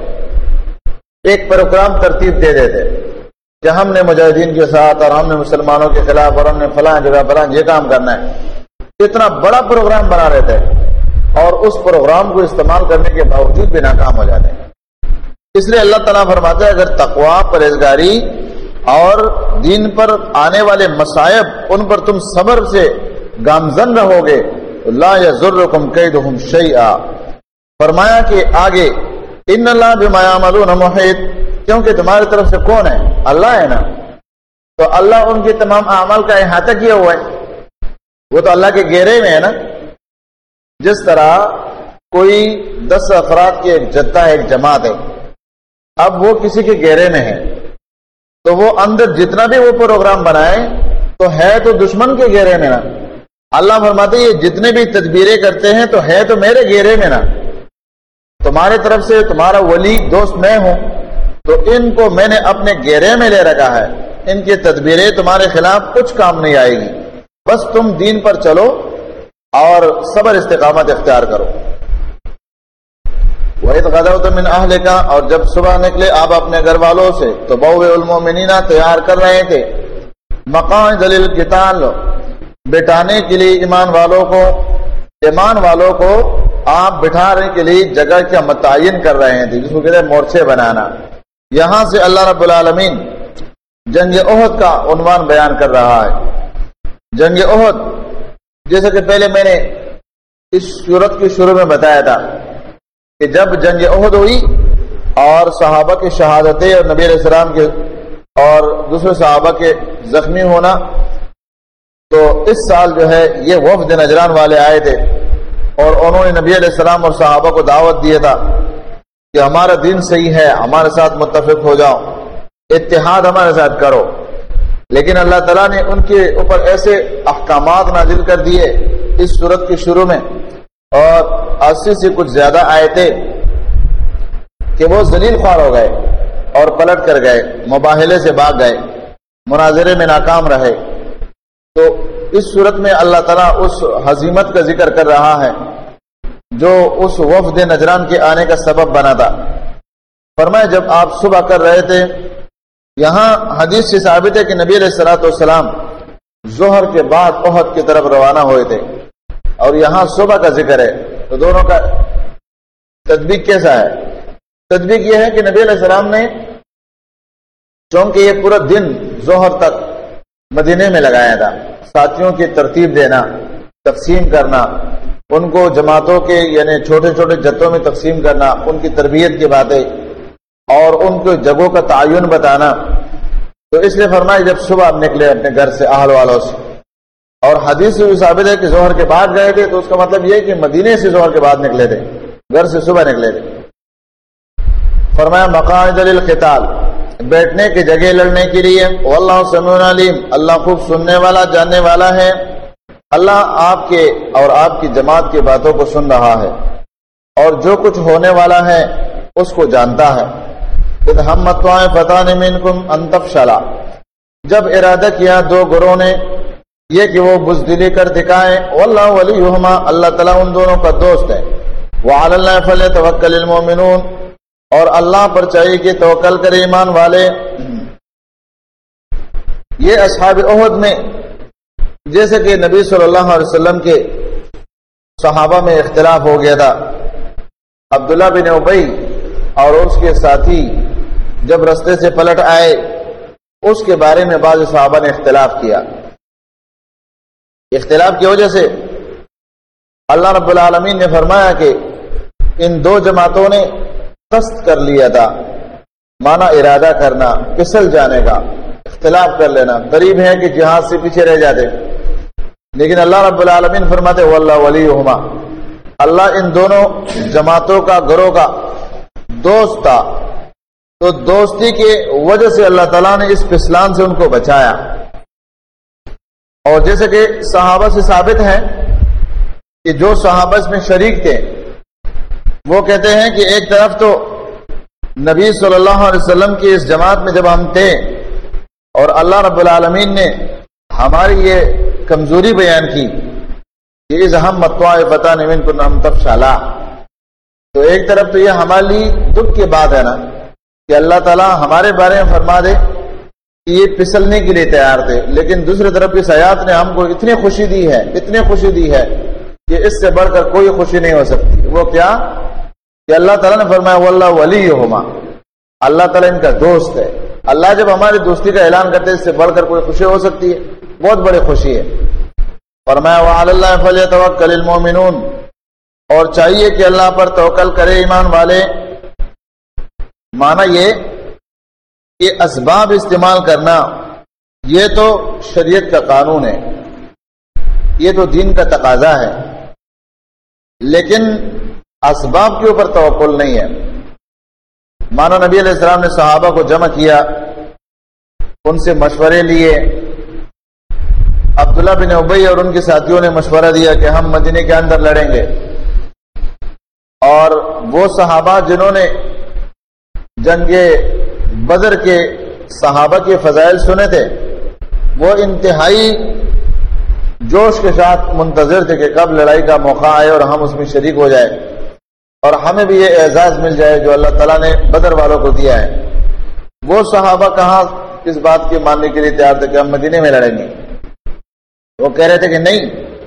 ایک پروگرام ترتیب دے دیتے کہ ہم نے مجاہدین کے ساتھ اور ہم نے مسلمانوں کے خلاف اور ہم نے فلاں جگہ فلاں یہ کام کرنا ہے. اتنا بڑا پروگرام بنا رہے تھے اور اس پروگرام کو استعمال کرنے کے باوجود بھی ناکام ہو جاتے ہیں. اس لیے اللہ تعالیٰ فرماتا ہے اگر تقوی، پرہیزگاری اور دین پر آنے والے مصائب ان پر تم صبر سے گامزن رہو گے تو لا یضرکم کیدہم شیئا. فرمایا کہ آگے ان اللہ بما یعملون محیط، کیونکہ تمہاری طرف سے کون ہے؟ اللہ ہے نا. تو اللہ ان کے تمام اعمال کا احاطہ کیا ہوا ہے، وہ تو اللہ کے گھیرے میں ہے نا. جس طرح کوئی 10 افراد کی ایک جتھا ہے، ایک جماعت ہے، اب وہ کسی کے گھیرے میں ہے تو وہ اندر جتنا بھی وہ پروگرام بنائے تو ہے تو دشمن کے گھیرے میں نا. اللہ فرماتے یہ جتنے بھی تدبیریں کرتے ہیں تو ہے تو میرے گھیرے میں نا. تمہارے طرف سے تمہارا ولی دوست میں ہوں تو ان کو میں نے اپنے گھیرے میں لے رکھا ہے. ان کی تدبیریں تمہارے خلاف کچھ کام نہیں آئے گی. بس تم دین پر چلو اور صبر استقامت اختیار کرو. وَإِذْ غَدَوْتَ مِنْ أَهْلِكَ، اور جب صبح نکلے آپ اپنے گھر والوں سے تو بَوِّئُ الْمُؤْمِنِينَ تیار کر رہے تھے، مقاعد للقتال بٹانے کے لیے ایمان والوں کو، ایمان والوں کو آپ بٹھانے کے لیے جگہ کا متعین کر رہے تھے، جس کو کہتے ہیں مورچے بنانا۔ یہاں سے اللہ رب العالمین جنگ احد کا عنوان بیان کر رہا ہے۔ جنگ احد، جیسے کہ پہلے میں نے اس صورت کی شروع میں بتایا تھا کہ جب جنگ احد ہوئی اور صحابہ کی شہادتیں اور نبی علیہ السلام کے اور دوسرے صحابہ کے زخمی ہونا، تو اس سال جو ہے یہ وفد نجران والے آئے تھے اور انہوں نے نبی علیہ السلام اور صحابہ کو دعوت دیا تھا کہ ہمارا دین صحیح ہے، ہمارے ساتھ متفق ہو جاؤ، اتحاد ہمارے ساتھ کرو۔ لیکن اللہ تعالیٰ نے ان کے اوپر ایسے احکامات نازل کر دیے اس صورت کی شروع میں، اور 80 سے کچھ زیادہ آیتیں، کہ وہ ذلیل خوار ہو گئے اور پلٹ کر گئے، مباہلے سے بھاگ گئے، مناظرے میں ناکام رہے۔ تو اس صورت میں اللہ تعالیٰ اس ہزیمت کا ذکر کر رہا ہے جو اس وفد نجران کے آنے کا سبب بنا تھا۔ فرمایا جب آپ صبح کر رہے تھے، یہاں حدیث سے ثابت ہے کہ نبی علیہ الصلوۃ والسلام ظہر کے بعد احد کی طرف روانہ ہوئے تھے، اور یہاں صبح کا ذکر ہے، تو دونوں کا تطبیق کیسا ہے؟ تطبیق یہ ہے کہ نبی علیہ السلام نے چونکہ یہ پورا دن ظہر تک مدینے میں لگایا تھا، ساتھیوں کی ترتیب دینا، تقسیم کرنا، ان کو جماعتوں کے یعنی چھوٹے چھوٹے جتوں میں تقسیم کرنا، ان کی تربیت کی باتیں اور ان کو جگہوں کا تعین بتانا۔ تو اس لیے فرمایا جب صبح آپ نکلے اپنے گھر سے، اہل والوں سے، اور حدیث سے بھی ثابت ہے کہ ظہر کے بعد گئے تھے، تو اس کا مطلب یہ ہے کہ مدینے سے ظہر کے بعد نکلے تھے، گھر سے صبح نکلے تھے۔ فرمایا مقاعد للقتال، بیٹھنے کی جگہ لڑنے کے لیے، واللہ سمیع علیم، اللہ خوب سننے والا جاننے والا ہے، اللہ آپ کے اور آپ کی جماعت کی باتوں کو سن رہا ہے اور جو کچھ ہونے والا ہے اس کو جانتا ہے۔ اذ ہمت طائفتان منکم ان تفشلا، جب ارادہ کیا دو گروہ نے یہ کہ وہ بزدلی کر دکھائیں، واللہ ولیہما، اللہ تعالیٰ ان دونوں کا دوست ہے، وعلی اللہ فلیتوکل المؤمنون، اور اللہ پر چاہیے کہ توکل کرے ایمان والے۔ یہ اصحاب احد میں جیسے کہ نبی صلی اللہ علیہ وسلم کے صحابہ میں اختلاف ہو گیا تھا، عبداللہ بن ابی اور اس کے ساتھی جب رستے سے پلٹ آئے، اس کے بارے میں بعض صحابہ نے اختلاف کیا۔ اختلاف کی وجہ سے اللہ رب العالمین نے فرمایا کہ ان دو جماعتوں نے قصد کر لیا تھا، مانا ارادہ کرنا، پھسل جانے کا، اختلاف کر لینا، قریب ہے کہ جہاد سے پیچھے رہ جاتے، لیکن اللہ رب العالمین فرماتے واللہ ولیہما، اللہ ان دونوں جماعتوں کا، گروہ کا دوست تھا، تو دوستی کی وجہ سے اللہ تعالیٰ نے اس پھسلان سے ان کو بچایا۔ اور جیسے کہ صحابہ سے ثابت ہے کہ جو صحابہ اس میں شریک تھے وہ کہتے ہیں کہ ایک طرف تو نبی صلی اللہ علیہ وسلم کی اس جماعت میں جب ہم تھے اور اللہ رب العالمین نے ہماری یہ کمزوری بیان کی کہ اذ ہمت طائفتان منکم ان تفشلا، تو ایک طرف تو یہ ہمارے لیے دکھ کی بات ہے نا کہ اللہ تعالیٰ ہمارے بارے میں فرما دے کہ یہ پھسلنے کے لیے تیار تھے، لیکن دوسری طرف اس آیات نے ہم کو اتنی خوشی دی ہے، اتنی خوشی دی ہے کہ اس سے بڑھ کر کوئی خوشی نہیں ہو سکتی۔ وہ کیا کہ اللہ تعالیٰ نے فرمایا واللہ ولیہما، اللہ تعالیٰ ان کا دوست ہے۔ اللہ جب ہماری دوستی کا اعلان کرتے اس سے بڑھ کر کوئی خوشی ہو سکتی ہے؟ بہت بڑی خوشی ہے۔ فرمایا وعلی اللہ فلیتوکل المؤمنون، اور چاہیے کہ اللہ پر توکل کرے ایمان والے۔ معنی یہ کہ اسباب استعمال کرنا یہ تو شریعت کا قانون ہے، یہ تو دین کا تقاضا ہے، لیکن اسباب کے اوپر توکل نہیں ہے۔ مانا نبی علیہ السلام نے صحابہ کو جمع کیا، ان سے مشورے لیے، عبداللہ بن ابی اور ان کے ساتھیوں نے مشورہ دیا کہ ہم مدینے کے اندر لڑیں گے، اور وہ صحابہ جنہوں نے جنگ بدر کے صحابہ کے فضائل سنے تھے وہ انتہائی جوش کے ساتھ منتظر تھے کہ کب لڑائی کا موقع آئے اور ہم اس میں شریک ہو جائے اور ہمیں بھی یہ اعزاز مل جائے جو اللہ تعالیٰ نے بدر والوں کو دیا ہے۔ وہ صحابہ کہاں اس بات کے ماننے کے لیے تیار تھے کہ ہم مدینے میں لڑیں گے؟ وہ کہہ رہے تھے کہ نہیں،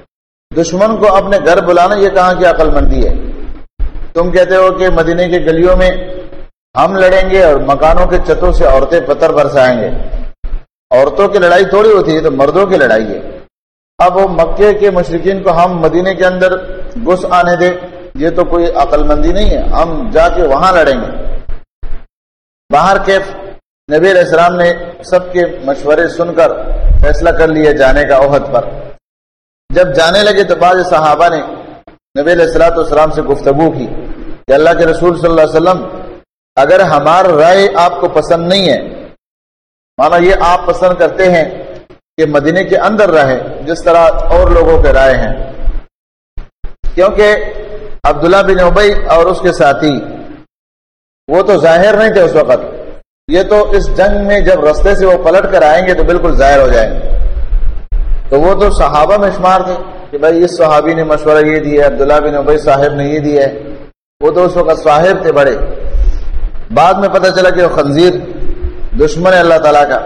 دشمن کو اپنے گھر بلانا یہ کہاں کی عقل مندی ہے؟ تم کہتے ہو کہ مدینے کے گلیوں میں ہم لڑیں گے اور مکانوں کے چھتوں سے عورتیں پتھر برسائیں گے. عورتوں کی لڑائی تھوڑی ہوتی ہے، تو مردوں کی لڑائی ہے. اب وہ مکے کے مشرکین کو ہم مدینے کے اندر گھس آنے دے، یہ تو کوئی عقل مندی نہیں ہے. ہم جا کے وہاں لڑیں گے. باہر کیف نبی علیہ السلام نے سب کے مشورے سن کر فیصلہ کر لیا جانے کا احد پر. جب جانے لگے تو بعض صحابہ نے نبی علیہ الصلوۃ والسلام سے گفتگو کی کہ اللہ کے رسول صلی اللہ علیہ وسلم، اگر ہماری رائے آپ کو پسند نہیں ہے، مانا یہ آپ پسند کرتے ہیں کہ مدینے کے اندر رہے جس طرح اور لوگوں کے رائے ہیں، کیونکہ عبداللہ بن ابی اور اس کے ساتھی وہ تو ظاہر نہیں تھے اس وقت، یہ تو اس جنگ میں جب رستے سے وہ پلٹ کر آئیں گے تو بالکل ظاہر ہو جائیں گے. تو وہ تو صحابہ میں شمار تھے کہ بھائی اس صحابی نے مشورہ یہ دیا ہے، عبداللہ بن ابی صاحب نے یہ دیا ہے. وہ تو اس وقت صاحب تھے بڑے. بعد میں پتہ چلا کہ وہ خنزیر دشمن ہے اللہ تعالیٰ کا.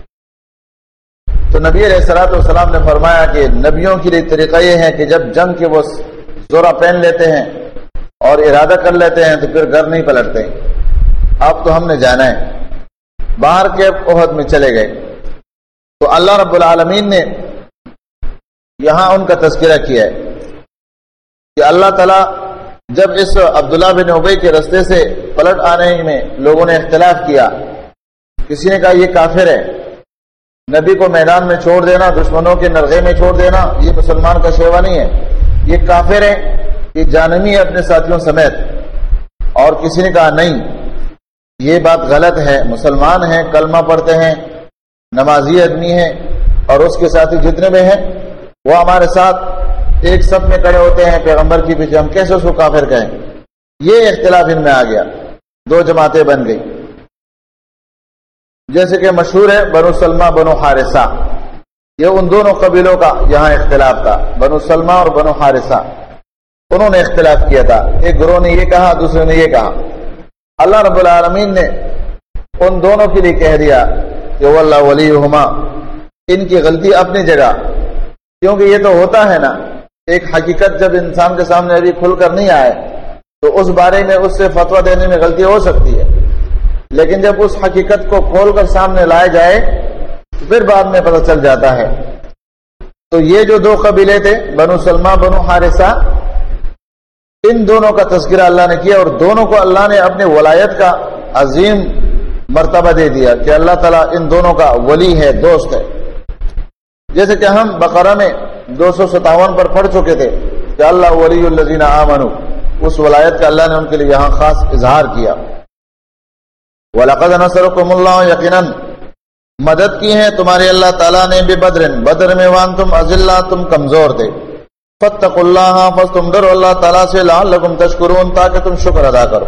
تو نبی علیہ الصلوۃ والسلام نے فرمایا کہ نبیوں کے لیے طریقہ یہ ہے کہ جب جنگ کے وہ زورہ پہن لیتے ہیں اور ارادہ کر لیتے ہیں تو پھر گھر نہیں پلٹتے. اب تو ہم نے جانا ہے. باہر کے احد میں چلے گئے تو اللہ رب العالمین نے یہاں ان کا تذکرہ کیا ہے کہ اللہ تعالیٰ جب اس عبداللہ بن ابی کے رستے سے پلٹ آنے میں لوگوں نے اختلاف کیا، کسی نے کہا یہ کافر ہے، نبی کو میدان میں چھوڑ دینا، دشمنوں کے نرغے میں چھوڑ دینا یہ مسلمان کا شیوا نہیں ہے، یہ کافر ہے، یہ جہنمی ہے اپنے ساتھیوں سمیت. اور کسی نے کہا نہیں، یہ بات غلط ہے، مسلمان ہیں، کلمہ پڑھتے ہیں، نمازی آدمی ہیں، اور اس کے ساتھی جتنے بھی ہیں وہ ہمارے ساتھ ایک سب میں کھڑے ہوتے ہیں پیغمبر کے پیچھے، ہم کیسے اس کو کافر کہیں؟ یہ اختلاف ان میں آ گیا، دو جماعتیں بن گئی. جیسے کہ مشہور ہے بنو سلمہ بنو حارثہ، یہ ان دونوں قبیلوں کا یہاں اختلاف تھا. بنو سلمہ اور بنو حارثہ انہوں نے اختلاف کیا تھا. ایک گروہ نے یہ کہا، دوسرے نے یہ کہا. اللہ رب العالمین نے ان دونوں کے لیے کہہ دیا کہ واللہ ولیہما، ان کی غلطی اپنی جگہ، کیونکہ یہ تو ہوتا ہے نا، ایک حقیقت جب انسان کے سامنے ابھی کھل کر نہیں آئے تو اس بارے میں اس سے فتویٰ دینے میں غلطی ہو سکتی ہے، لیکن جب اس حقیقت کو کھول کر سامنے لائے جائے تو پھر بعد میں پتہ چل جاتا ہے. تو یہ جو دو قبیلے تھے بنو سلمہ بنو حارثہ، ان دونوں کا تذکرہ اللہ نے کیا، اور دونوں کو اللہ نے اپنے ولایت کا عظیم مرتبہ دے دیا کہ اللہ تعالیٰ ان دونوں کا ولی ہے، دوست ہے. جیسے کہ ہم بقرہ میں 257 پر پڑھ چکے تھے کہ اللہ ولی الذین آمنوا، اس ولایت کا اللہ نے ان کے لیے یہاں خاص اظہار کیا. وَلَقَدْ نَصَرَكُمُ اللَّهُ، یقیناً مدد کی ہے تمہاری اللہ تعالیٰ نے ببدر، بدر میں وانتم اذلہ، تم کمزور تھے. فَاتَّقُوا اللَّهَ، پس تم ڈرو اللہ تعالیٰ سے، لعلکم تشکرون، تاکہ تم شکر ادا کرو.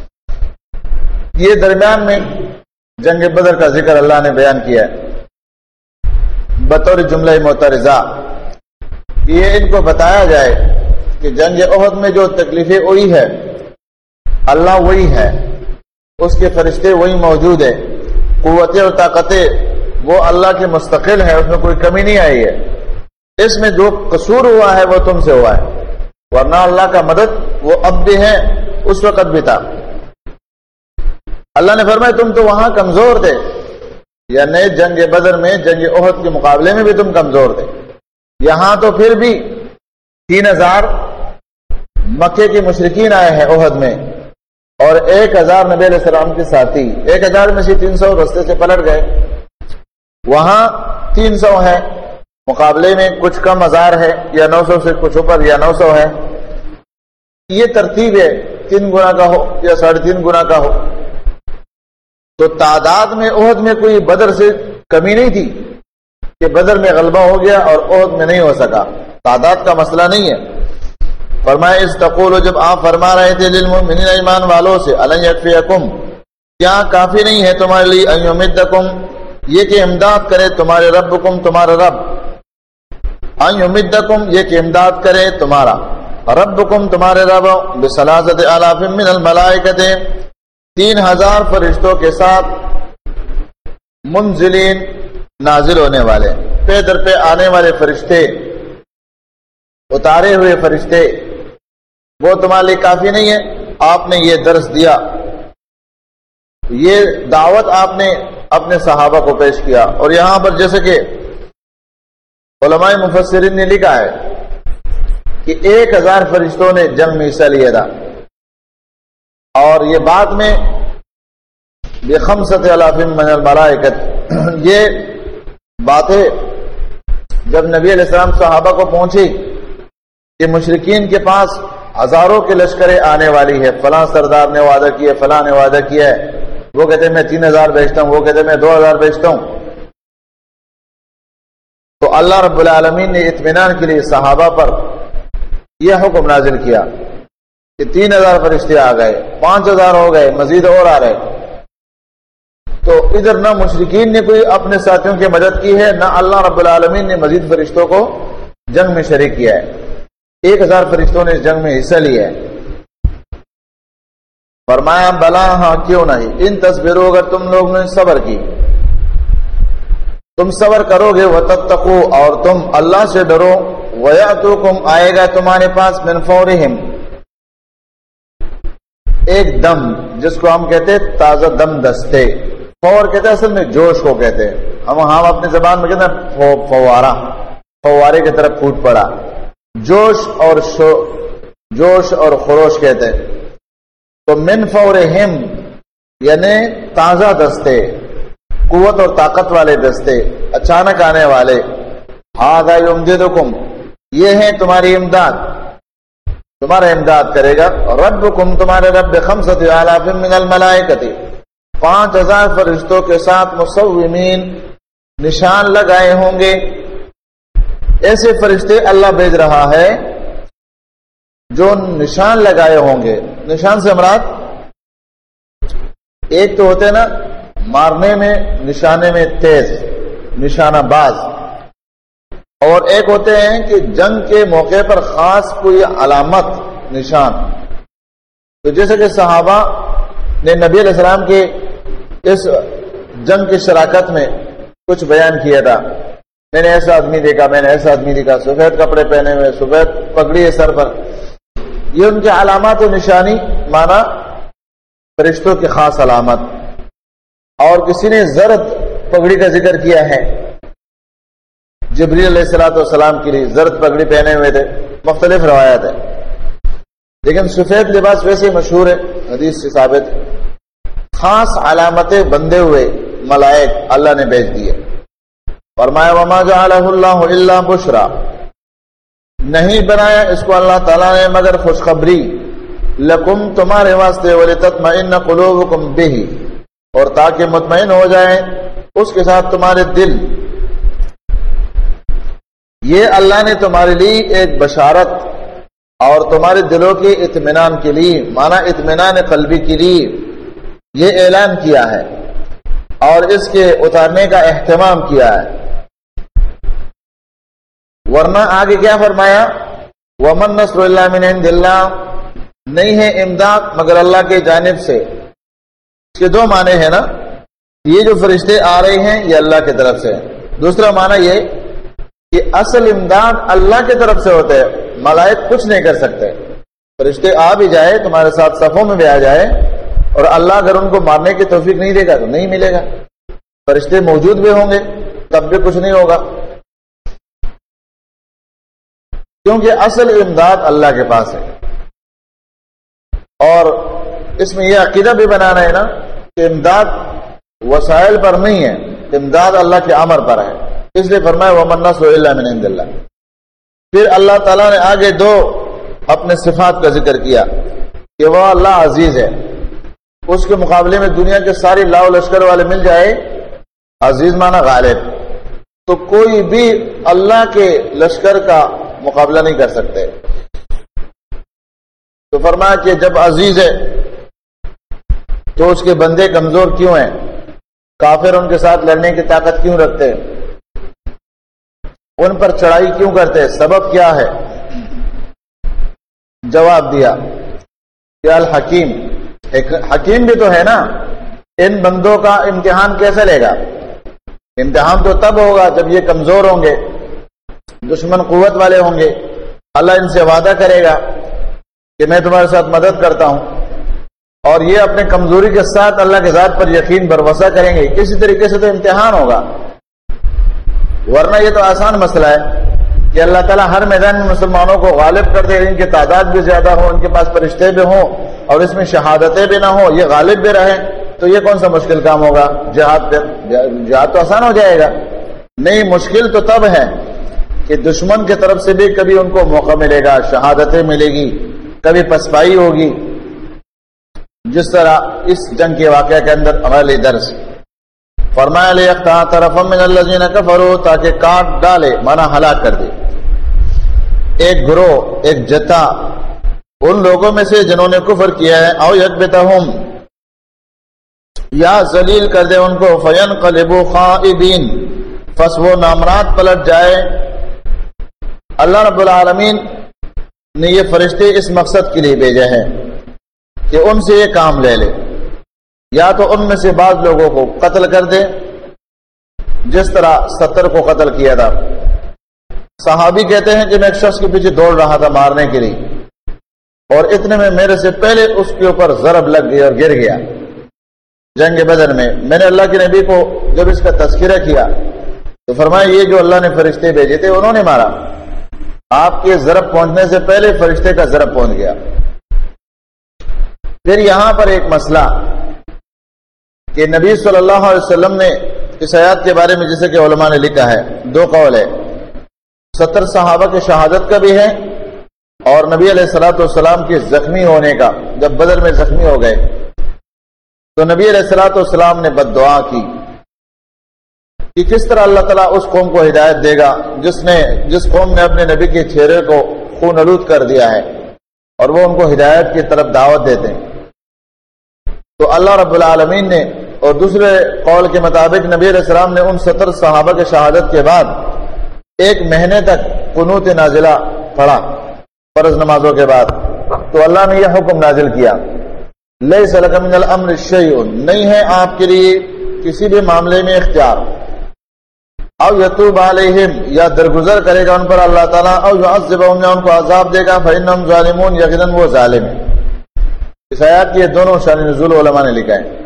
یہ درمیان میں جنگ بدر کا ذکر اللہ نے بیان کیا ہے بطور جملہ معترضہ. یہ ان کو بتایا جائے کہ جنگ احد میں جو تکلیفیں ہوئی ہے اللہ وہی ہے، اس کے فرشتے وہی موجود ہے، قوتیں اور طاقتیں وہ اللہ کے مستقل ہے، اس میں کوئی کمی نہیں آئی ہے. اس میں جو قصور ہوا ہے وہ تم سے ہوا ہے، ورنہ اللہ کا مدد وہ اب بھی ہے، اس وقت بھی تھا. اللہ نے فرمایا تم تو وہاں کمزور تھے، یعنی جنگ بدر میں جنگ احد کے مقابلے میں بھی تم کمزور تھے. یہاں تو پھر بھی 3000 مکے کے مشرکین آئے ہیں احد میں، اور 1000 نبی علیہ السلام کے ساتھی، 1000 میں سے 300 رستے سے پلٹ گئے. وہاں 300 ہے، مقابلے میں کچھ کم ہزار ہے، یا 900 سے کچھ اوپر، یا 900 ہے. یہ ترتیب ہے 3 گنا کا ہو یا 3.5 گنا کا ہو. تو تعداد میں احد میں کوئی بدر سے کمی نہیں تھی کہ بدر میں غلبہ ہو گیا اور احد میں نہیں ہو سکا، تعداد کا مسئلہ نہیں ہے. فرمایا اس تقول، جب آپ فرما رہے تھے للمؤمنین، ایمان والوں سے، الن یکفیکم، کیا کافی نہیں ہے تمہارے لیے، ان یمدکم، یہ کہ امداد کرے تمہارے ربکم، تمہارا رب، ان یمدکم، یہ کہ امداد کرے تمہارا ربکم، تمہارے رب، بثلاثۃ آلاف من الملائکۃ، 3000 فرشتوں کے ساتھ، منزلین، نازل ہونے والے، پہ در پہ آنے والے فرشتے، اتارے ہوئے فرشتے وہ تمہارے لیے کافی نہیں ہے؟ آپ نے یہ درس دیا، یہ دعوت آپ نے اپنے صحابہ کو پیش کیا. اور یہاں پر جیسے کہ علماء مفسرین نے لکھا ہے کہ 1000 فرشتوں نے جنگ میں حصہ لیا تھا، اور یہ بعد میں ب5,000 من الملائکۃ، یہ باتیں جب نبی علیہ السلام صحابہ کو پہنچی کہ مشرکین کے پاس ہزاروں کے لشکریں آنے والی ہے، فلاں سردار نے وعدہ کیا، فلاں نے وعدہ کیا ہے، وہ کہتے ہیں میں 3000 بیچتا ہوں، وہ کہتے ہیں میں 2000 بیچتا ہوں. تو اللہ رب العالمین نے اطمینان کے لیے صحابہ پر یہ حکم نازل کیا کہ 3000 فرشتے آ گئے، 5000 ہو گئے، مزید اور آ رہے. تو ادھر نہ مشرکین نے کوئی اپنے ساتھیوں کی مدد کی ہے، نہ اللہ رب العالمین نے مزید فرشتوں کو جنگ میں شریک کیا ہے. 1000 فرشتوں نے اس جنگ میں حصہ لیا ہے. فرمایا بلا ہاں کیوں نہیں، ان تصبروا، اگر تم لوگ نے صبر کی، تم صبر کرو گے، وتتقوا، اور تم اللہ سے ڈرو، ویاتوکم، آئے گا تمہارے پاس، من فورہم، ایک دم جس کو ہم کہتے ہیں تازہ دم دستے. فور کہتے ہیں اصل میں جوش کو کہتے ہیں، ہم اپنی زبان میں کہتے ہیں فوارہ، فوارے کی طرف پھوٹ پڑا. جوش اور خروش کہتے ہیں. تو من فورہم یعنی تازہ دستے، قوت اور طاقت والے دستے، اچانک آنے والے. ھذا یمددکم، یہ ہے تمہاری امداد، تمہارا امداد کرے گا. ربکم، تمہارے رب، 5,000 من الملائکۃ، 5000 فرشتوں کے ساتھ، مصومین، نشان لگائے ہوں گے. ایسے فرشتے اللہ بھیج رہا ہے جو نشان لگائے ہوں گے. نشان سے مراد ایک تو ہوتے ہیں نا مارنے میں، نشانے میں تیز، نشانہ باز، اور ایک ہوتے ہیں کہ جنگ کے موقع پر خاص کوئی علامت، نشان. تو جیسے کہ صحابہ نے نبی علیہ السلام کے اس جنگ کی شراکت میں کچھ بیان کیا تھا، میں نے ایسا آدمی دیکھا، میں نے ایسا آدمی دیکھا، سفید کپڑے پہنے ہوئے، سفید پگڑی ہے سر پر. یہ ان کے علامات و نشانی مانا فرشتوں کی خاص علامت. اور کسی نے زرد پگڑی کا ذکر کیا ہے، جبریل علیہ السلام کے لیے زرد پگڑی پہنے ہوئے تھے. مختلف روایات ہے، لیکن سفید لباس ویسے مشہور ہے، حدیث سے ثابت ہے. خاص علامتیں بندے ہوئے ملائک اللہ نے بھیج دیے. فرمایا وما جعلہ اللہ الا بشرا، نہیں بنایا اس کو اللہ تعالیٰ نے مگر خوشخبری، لکم، تمہارے واسطے، ولتطمئن قلوبکم بہ، اور تاکہ مطمئن ہو جائیں اس کے ساتھ تمہارے دل. یہ اللہ نے تمہارے لیے ایک بشارت اور تمہارے دلوں کے اطمینان کے لیے، مانا اطمینان قلبی کے لیے یہ اعلان کیا ہے اور اس کے اتارنے کا اہتمام کیا ہے. ورنہ آگے کیا فرمایا، وَمَن نَّصْرُ إِلَّا مِنْ عِندِ اللَّهِ، نہیں ہے امداد مگر اللہ کے جانب سے. اس کے دو معنی ہیں نا، یہ جو فرشتے آ رہے ہیں یہ اللہ کی طرف سے. دوسرا معنی یہ کہ اصل امداد اللہ کی طرف سے ہوتے ہیں، ملائک کچھ نہیں کر سکتے. فرشتے آ بھی جائے تمہارے ساتھ صفوں میں بھی آ جائے، اور اللہ اگر ان کو مارنے کی توفیق نہیں دے گا تو نہیں ملے گا. فرشتے موجود بھی ہوں گے تب بھی کچھ نہیں ہوگا، کیونکہ اصل امداد اللہ کے پاس ہے. اور اس میں یہ عقیدہ بھی بنانا ہے نا کہ امداد وسائل پر نہیں ہے، امداد اللہ کے امر پر ہے. اس لیے فرمایا وَمَن نَّصْرُ إِلَّا مِنْ عِندِ اللَّهِ. پھر اللہ تعالیٰ نے آگے دو اپنے صفات کا ذکر کیا کہ وہ اللہ عزیز ہے. اس کے مقابلے میں دنیا کے سارے لاؤ لشکر والے مل جائے، عزیز مانا غالب، تو کوئی بھی اللہ کے لشکر کا مقابلہ نہیں کر سکتے. تو فرمایا کہ جب عزیز ہے تو اس کے بندے کمزور کیوں ہیں؟ کافر ان کے ساتھ لڑنے کی طاقت کیوں رکھتے ہیں؟ ان پر چڑھائی کیوں کرتے ہیں؟ سبب کیا ہے؟ جواب دیا کہ الحکیم، حکیم بھی تو ہے نا. ان بندوں کا امتحان کیسے لے گا؟ امتحان تو تب ہوگا جب یہ کمزور ہوں گے، دشمن قوت والے ہوں گے، اللہ ان سے وعدہ کرے گا کہ میں تمہارے ساتھ مدد کرتا ہوں، اور یہ اپنے کمزوری کے ساتھ اللہ کے ذات پر یقین بھروسہ کریں گے، کسی طریقے سے تو امتحان ہوگا، ورنہ یہ تو آسان مسئلہ ہے کہ اللہ تعالیٰ ہر میدان میں مسلمانوں کو غالب کر دے، ان کی تعداد بھی زیادہ ہو، ان کے پاس فرشتے بھی ہوں، اور اس میں شہادتیں بھی نہ ہوں، یہ غالب بھی رہیں، تو یہ کون سا مشکل کام ہوگا؟ جہاد تو آسان ہو جائے گا۔ نہیں، مشکل تو تب ہے کہ دشمن کی طرف سے بھی کبھی ان کو موقع ملے گا، شہادتیں ملے گی، کبھی پسپائی ہوگی، جس طرح اس جنگ کے واقعہ کے اندر اگلے درس فرمایا لِيَقْطَعَ طَرَفًا مِّنَ الَّذِينَ كَفَرُوا، تاکہ کاٹ ڈالے، مانا ہلاک کر دے، ایک گروہ، ایک جتھا ان لوگوں میں سے جنہوں نے کفر کیا ہے، او یکبتہم، یا ذلیل کر دے ان کو، فینقلبوا خائبین، پس وہ نامراد پلٹ جائے۔ اللہ رب العالمین نے یہ فرشتے اس مقصد کے لیے بھیجے ہیں کہ ان سے یہ کام لے لے، یا تو ان میں سے بعض لوگوں کو قتل کر دے، جس طرح 70 کو قتل کیا تھا۔ صحابی کہتے ہیں کہ میں ایک شخص کے پیچھے دوڑ رہا تھا مارنے کے لیے، اور اتنے میں میرے سے پہلے اس کے اوپر ضرب لگ گئی اور گر گیا جنگ بدر میں۔ میں نے اللہ کے نبی کو جب اس کا تذکرہ کیا تو فرمایا یہ جو اللہ نے فرشتے بھیجے تھے انہوں نے مارا، آپ کے ضرب پہنچنے سے پہلے فرشتے کا ضرب پہنچ گیا۔ پھر یہاں پر ایک مسئلہ کہ نبی صلی اللہ علیہ وسلم نے اس آیات کے بارے میں جیسے کہ علماء نے لکھا ہے، دو قول ہے، 70 صحابہ کی شہادت کا بھی ہے، اور نبی علیہ الصلوۃ والسلام کے زخمی ہونے کا، جب بدر میں زخمی ہو گئے تو نبی علیہ الصلوۃ والسلام نے بد دعا کی کہ کس طرح اللہ تعالیٰ اس قوم کو ہدایت دے گا جس قوم نے اپنے نبی کے چہرے کو خون آلود کر دیا ہے اور وہ ان کو ہدایت کی طرف دعوت دیتے ہیں۔ تو اللہ رب العالمین نے، اور دوسرے قول کے مطابق نبی علیہ السلام نے ان 70 صحابہ کے شہادت کے بعد 1 مہینے تک قنوت نازلہ پڑھا فرض نمازوں کے بعد، تو اللہ نے یہ حکم نازل کیا، لیس لک من الامر شیء، نہیں ہے آپ کے لیے کسی بھی معاملے میں اختیار، او یتوب علیہم، یا درگزر کرے گا ان پر اللہ تعالیٰ، او یعذبہم، یا ان کو عذاب دے گا، فإنہم ظالمون، یقیناً وہ ظالم ہیں۔ اس آیات کی یہ دونوں شان نزول علماء نے لکھا ہے۔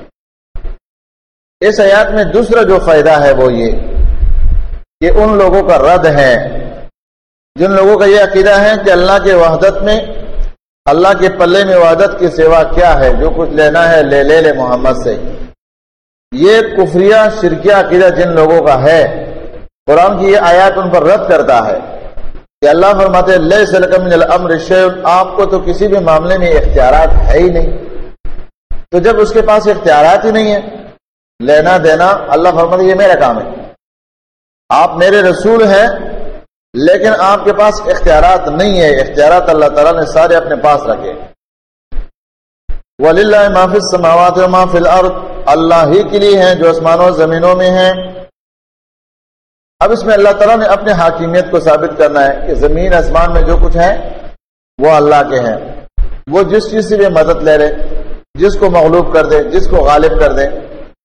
اس آیات میں دوسرا جو فائدہ ہے وہ یہ کہ ان لوگوں کا رد ہے جن لوگوں کا یہ عقیدہ ہے کہ اللہ کے وحدت میں، اللہ کے پلے میں وحدت کے سوا کیا ہے، جو کچھ لینا ہے لے محمد سے۔ یہ کفریہ شرکیہ عقیدہ جن لوگوں کا ہے، قرآن کی یہ آیات ان پر رد کرتا ہے کہ اللہ فرماتے لیس لک من الامر شیء، آپ کو تو کسی بھی معاملے میں اختیارات ہے ہی نہیں۔ تو جب اس کے پاس اختیارات ہی نہیں ہے، لینا دینا، اللہ فرماتے یہ میرا کام ہے، آپ میرے رسول ہیں لیکن آپ کے پاس اختیارات نہیں ہے، اختیارات اللہ تعالیٰ نے سارے اپنے پاس رکھے۔ وَلِلَّهِ مَا فِي السَّمَاوَاتِ وَمَا فِي الْأَرْضِ، اللہ ہی کے لیے ہیں جو آسمانوں و زمینوں میں ہیں۔ اب اس میں اللہ تعالیٰ نے اپنے حاکمیت کو ثابت کرنا ہے کہ زمین آسمان میں جو کچھ ہے وہ اللہ کے ہیں، وہ جس چیز سے بھی مدد لے لے، جس کو مغلوب کر دے، جس کو غالب کر دے۔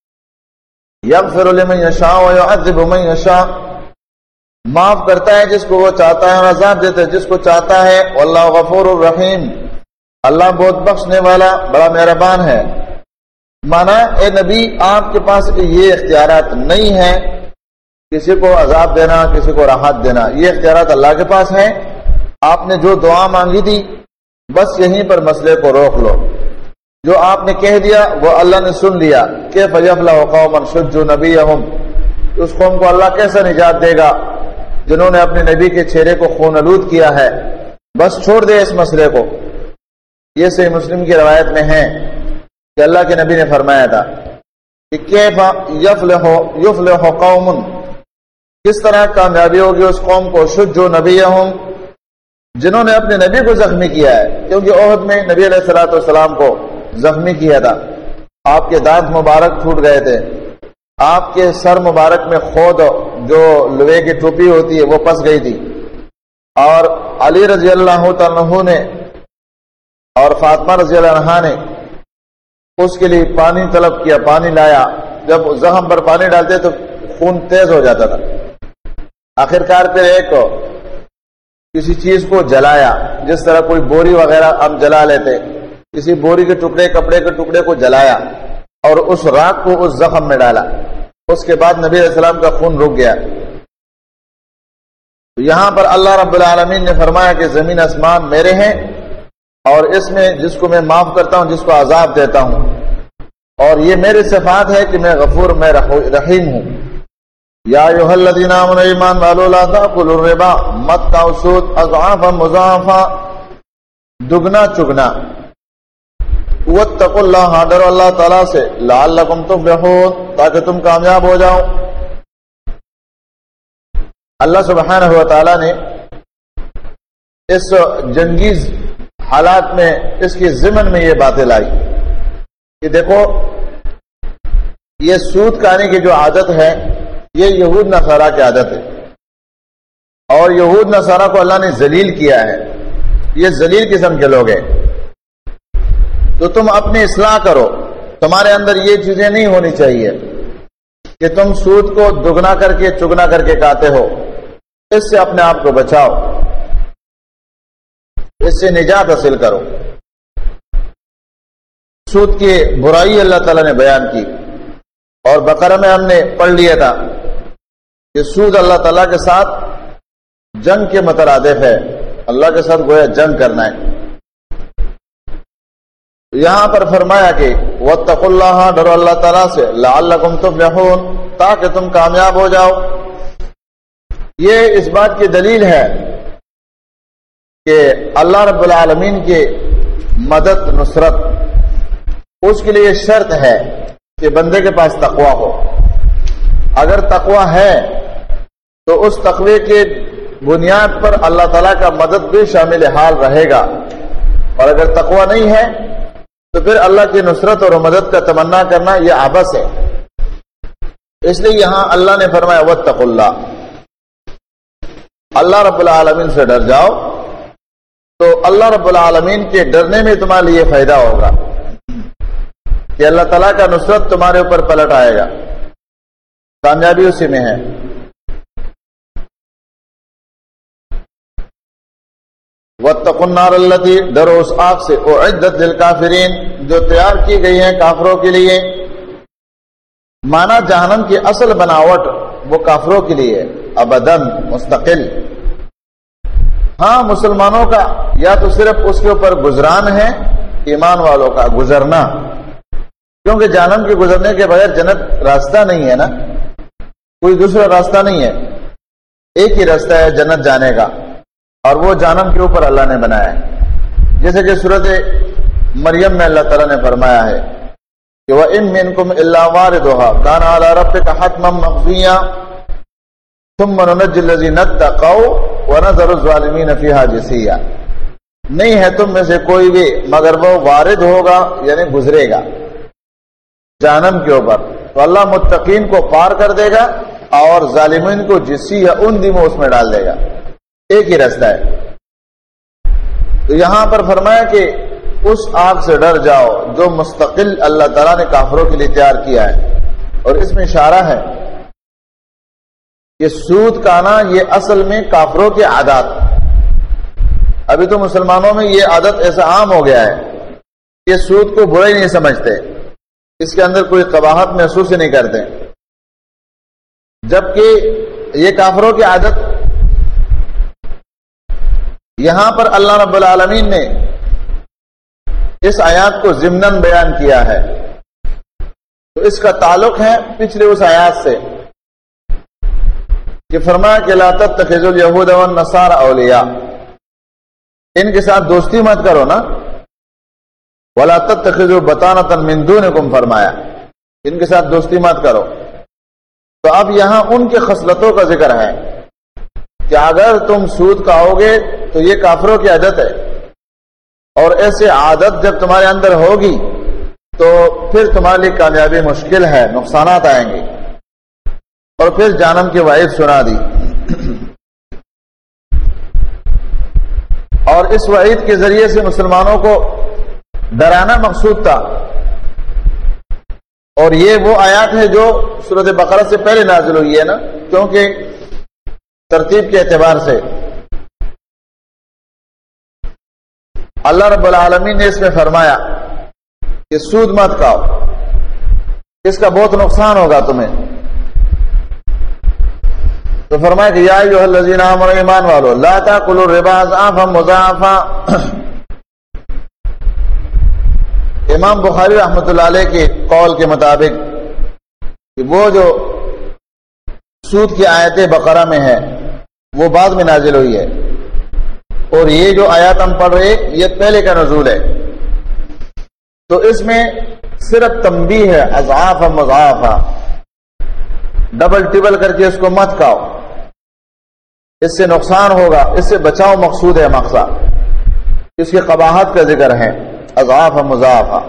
یغفر لمن یشاء ویعذب من یشاء، معاف کرتا ہے جس کو وہ چاہتا ہے اور عذاب دیتا ہے جس کو چاہتا ہے۔ واللہ غفور الرحیم، اللہ بہت بخشنے والا بڑا مہربان ہے۔ مانا اے نبی آپ کے پاس یہ اختیارات نہیں ہیں، کسی کو عذاب دینا، کسی کو راحت دینا، یہ اختیارات اللہ کے پاس ہیں۔ آپ نے جو دعا مانگی تھی بس یہیں پر مسئلے کو روک لو، جو آپ نے کہہ دیا وہ اللہ نے سن لیا۔ کیف یفلح قوم شجوا نبیہم، اس قوم کو اللہ کیسا نجات دے گا جنہوں نے اپنے نبی کے چہرے کو خون آلود کیا ہے، بس چھوڑ دے اس مسئلے کو۔ یہ صحیح مسلم کی روایت میں ہے کہ اللہ کے نبی نے فرمایا تھا کہ کیف یفلح قوم، کس طرح کامیابی ہوگی اس قوم کو، شجوا نبیہم، جنہوں نے اپنے نبی کو زخمی کیا ہے، کیونکہ احد میں نبی علیہ الصلوۃ والسلام کو زخمی کیا تھا، آپ کے دانت مبارک ٹوٹ گئے تھے، آپ کے سر مبارک میں خود جو لوہے کی ٹوپی ہوتی ہے وہ پس گئی تھی، اور علی رضی اللہ تعالیٰ عنہ نے اور فاطمہ رضی اللہ عنہا نے اس کے لیے پانی طلب کیا، پانی لایا، جب زخم پر پانی ڈالتے تو خون تیز ہو جاتا تھا۔ آخرکار پھر ایک کسی چیز کو جلایا، جس طرح کوئی بوری وغیرہ ہم جلا لیتے، کسی بوری کے ٹکڑے، کپڑے کے ٹکڑے کو جلایا اور اس راکھ کو اس زخم میں ڈالا، اس کے بعد نبی علیہ السلام کا خون رک گیا۔ یہاں پر اللہ رب العالمین نے فرمایا کہ زمین آسمان میرے ہیں، اور اس میں جس کو میں معاف کرتا ہوں، جس کو عذاب دیتا ہوں، اور یہ میری صفات ہے کہ میں غفور، میں رحیم ہوں۔ یا ایھا الذین آمنوا ایمان والو لا تأکلوا الربا، مت کھاؤ سود، اضعافا مضاعفا، دگنا چگنا۔ واتقوا اللہ، ڈرو اللہ تعالیٰ سے، لعلکم تفلحون، تاکہ تم کامیاب ہو جاؤ۔ اللہ سبحانہ و تعالیٰ نے اس جنگیز حالات میں اس کی ضمن میں یہ باتیں لائی کہ دیکھو یہ سود کھانے کی جو عادت ہے یہ یہود نصارہ کی عادت ہے، اور یہود نصارہ کو اللہ نے ذلیل کیا ہے، یہ ذلیل قسم کے لوگ ہیں۔ تو تم اپنی اصلاح کرو، تمہارے اندر یہ چیزیں نہیں ہونی چاہیے کہ تم سود کو دگنا کر کے چگنا کر کے کھاتے ہو، اس سے اپنے آپ کو بچاؤ، اس سے نجات حاصل کرو۔ سود کی برائی اللہ تعالیٰ نے بیان کی، اور بقرہ میں ہم نے پڑھ لیا تھا کہ سود اللہ تعالیٰ کے ساتھ جنگ کے مترادف ہے، اللہ کے ساتھ گویا جنگ کرنا ہے۔ یہاں پر فرمایا کہ واتقوا اللہ، ڈرو اللہ تعالیٰ سے، لعلکم تفلحون، تاکہ تم کامیاب ہو جاؤ۔ یہ اس بات کی دلیل ہے کہ اللہ رب العالمین کی مدد، نصرت، اس کے لیے شرط ہے کہ بندے کے پاس تقوی ہو۔ اگر تقوی ہے تو اس تقوی کے بنیاد پر اللہ تعالیٰ کا مدد بھی شامل حال رہے گا، اور اگر تقوی نہیں ہے تو پھر اللہ کی نصرت اور مدد کا تمنا کرنا یہ عبث ہے۔ اس لیے یہاں اللہ نے فرمایا واتقوا اللہ، اللہ رب العالمین سے ڈر جاؤ، تو اللہ رب العالمین کے ڈرنے میں تمہارے لیے فائدہ ہوگا کہ اللہ تعالیٰ کا نصرت تمہارے اوپر پلٹ آئے گا، کامیابی اسی میں ہے۔ واتقوا النار التی، ڈرو اس آگ سے، اعدت للکافرین، جو تیار کی گئی ہیں کافروں کے لیے۔ مانا جہنم کی اصل بناوٹ وہ کافروں کے لیے ابداً مستقل۔ ہاں مسلمانوں کا یا تو صرف اس کے اوپر گزران ہے، ایمان والوں کا گزرنا، کیونکہ جہنم کے گزرنے کے بغیر جنت راستہ نہیں ہے نا، کوئی دوسرا راستہ نہیں ہے، ایک ہی راستہ ہے جنت جانے کا، اور وہ جہنم کے اوپر اللہ نے بنایا ہے۔ جیسے کہ سورۃ مریم میں اللہ تعالیٰ نے فرمایا ہے کہ وَإِن مِّنكُمْ إِلَّا وَارِدُهَا كَانَ عَلَى رَبِّكَ حَتْمًا مَّقْضِيًّا ثُمَّ نُنَجِّي الَّذِينَ اتَّقَوْا وَنَذَرُ الظَّالِمِينَ فِيهَا جِثِيًّا، نہیں ہے تم میں سے کوئی بھی مگر وہ وارد ہوگا، یعنی گزرے گا جہنم کے اوپر، تو اللہ متقین کو پار کر دے گا اور ظالمین کو جثیہ ان دموں اس میں ڈال دے گا، ایک ہی راستہ ہے۔ تو یہاں پر فرمایا کہ اس آگ سے ڈر جاؤ جو مستقل اللہ تعالیٰ نے کافروں کے لیے تیار کیا ہے، اور اس میں اشارہ ہے کہ سود کھانا یہ اصل میں کافروں کی عادات، ابھی تو مسلمانوں میں یہ عادت ایسا عام ہو گیا ہے کہ سود کو برا ہی نہیں سمجھتے، اس کے اندر کوئی قباحت محسوس ہی نہیں کرتے، جبکہ یہ کافروں کی عادت۔ یہاں پر اللہ رب العالمین نے اس آیات کو ضمناً بیان کیا ہے، تو اس کا تعلق ہے پچھلے اس آیات سے کہ فرمایا کہ لا تتخذوا اليهود والنصارى اولیاء، ان کے ساتھ دوستی مت کرو نا، ولا تتخذوا بطانة من دونکم، فرمایا ان کے ساتھ دوستی مت کرو۔ تو اب یہاں ان کے خصلتوں کا ذکر ہے کہ اگر تم سود کھاؤ گے تو یہ کافروں کی عادت ہے، اور ایسے عادت جب تمہارے اندر ہوگی تو پھر تمہارے لیے کامیابی مشکل ہے، نقصانات آئیں گے، اور پھر جہنم کی وعید سنا دی۔ اور اس وعید کے ذریعے سے مسلمانوں کو ڈرانا مقصود تھا، اور یہ وہ آیات ہے جو سورۃ بقرہ سے پہلے نازل ہوئی ہے نا، کیونکہ ترتیب کے اعتبار سے اللہ رب العالمین نے اس میں فرمایا کہ سود مت کھاؤ، اس کا بہت نقصان ہوگا تمہیں. تو فرمایا کہ یا ایھا الذین آمنوا، ایمان والو، لا تاکلوا الربا اضعافا مضاعفا. امام بخاری رحمۃ اللہ علیہ کے قول کے مطابق کہ وہ جو سود کی آیت بقرہ میں ہے وہ بعد میں نازل ہوئی ہے، اور یہ جو آیات ہم پڑھ رہے یہ پہلے کا نزول ہے. تو اس میں صرف تنبیہ ہے اضعافا مضاعفا، ڈبل ٹبل کر کے اس کو مت کھاؤ، اس سے نقصان ہوگا، اس سے بچاؤ مقصود ہے، مقصد اس کی قباحت کا ذکر ہے. اضعافا مضاعفا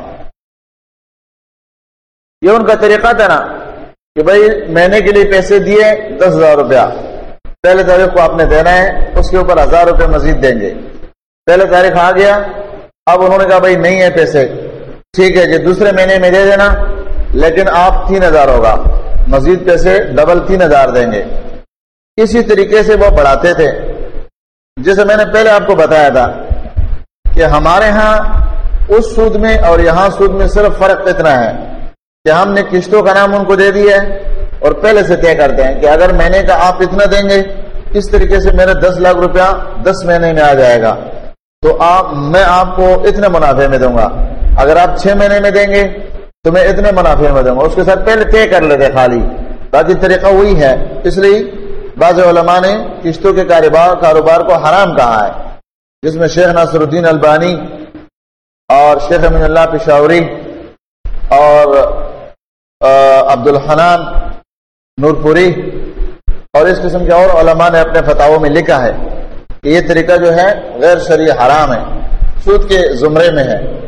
یہ ان کا طریقہ تھا نا کہ بھائی مہینے کے لیے پیسے دیے 10,000 روپیہ، پہلے تاریخ کو آپ نے دینا ہے، اس کے اوپر 1,000 روپے مزید دیں گے. پہلے تاریخ آ گیا، اب انہوں نے کہا بھائی نہیں ہے پیسے، ٹھیک ہے جی دوسرے مہینے میں دے دینا، لیکن آپ 3,000 ہوگا، مزید پیسے ڈبل 3,000 دیں گے. اسی طریقے سے وہ بڑھاتے تھے. جیسے میں نے پہلے آپ کو بتایا تھا کہ ہمارے ہاں اس سود میں اور یہاں سود میں صرف فرق اتنا ہے کہ ہم نے قسطوں کا نام ان کو دے دیا ہے اور پہلے سے طے کرتے ہیں کہ اگر مہینے کا آپ اتنا دیں گے، اس طریقے سے میرا 10 لاکھ روپیہ 10 مہینے میں آ جائے گا، تو میں آپ کو اتنے منافع میں دوں گا. اگر آپ 6 مہینے میں دیں گے تو میں اتنے منافع میں دوں گا. اس کے ساتھ پہلے طے کر لیتے خالی، باقی طریقہ وہی ہے. اس لیے بعض علماء نے قسطوں کے کاروبار کو حرام کہا ہے، جس میں شیخ ناصر الدین البانی اور شیخ امین اللہ پشاوری اور عبد الحنان نورپوری اور اس قسم کے اور علماء نے اپنے فتاووں میں لکھا ہے کہ یہ طریقہ جو ہے غیر شرعی حرام ہے، سود کے زمرے میں ہے.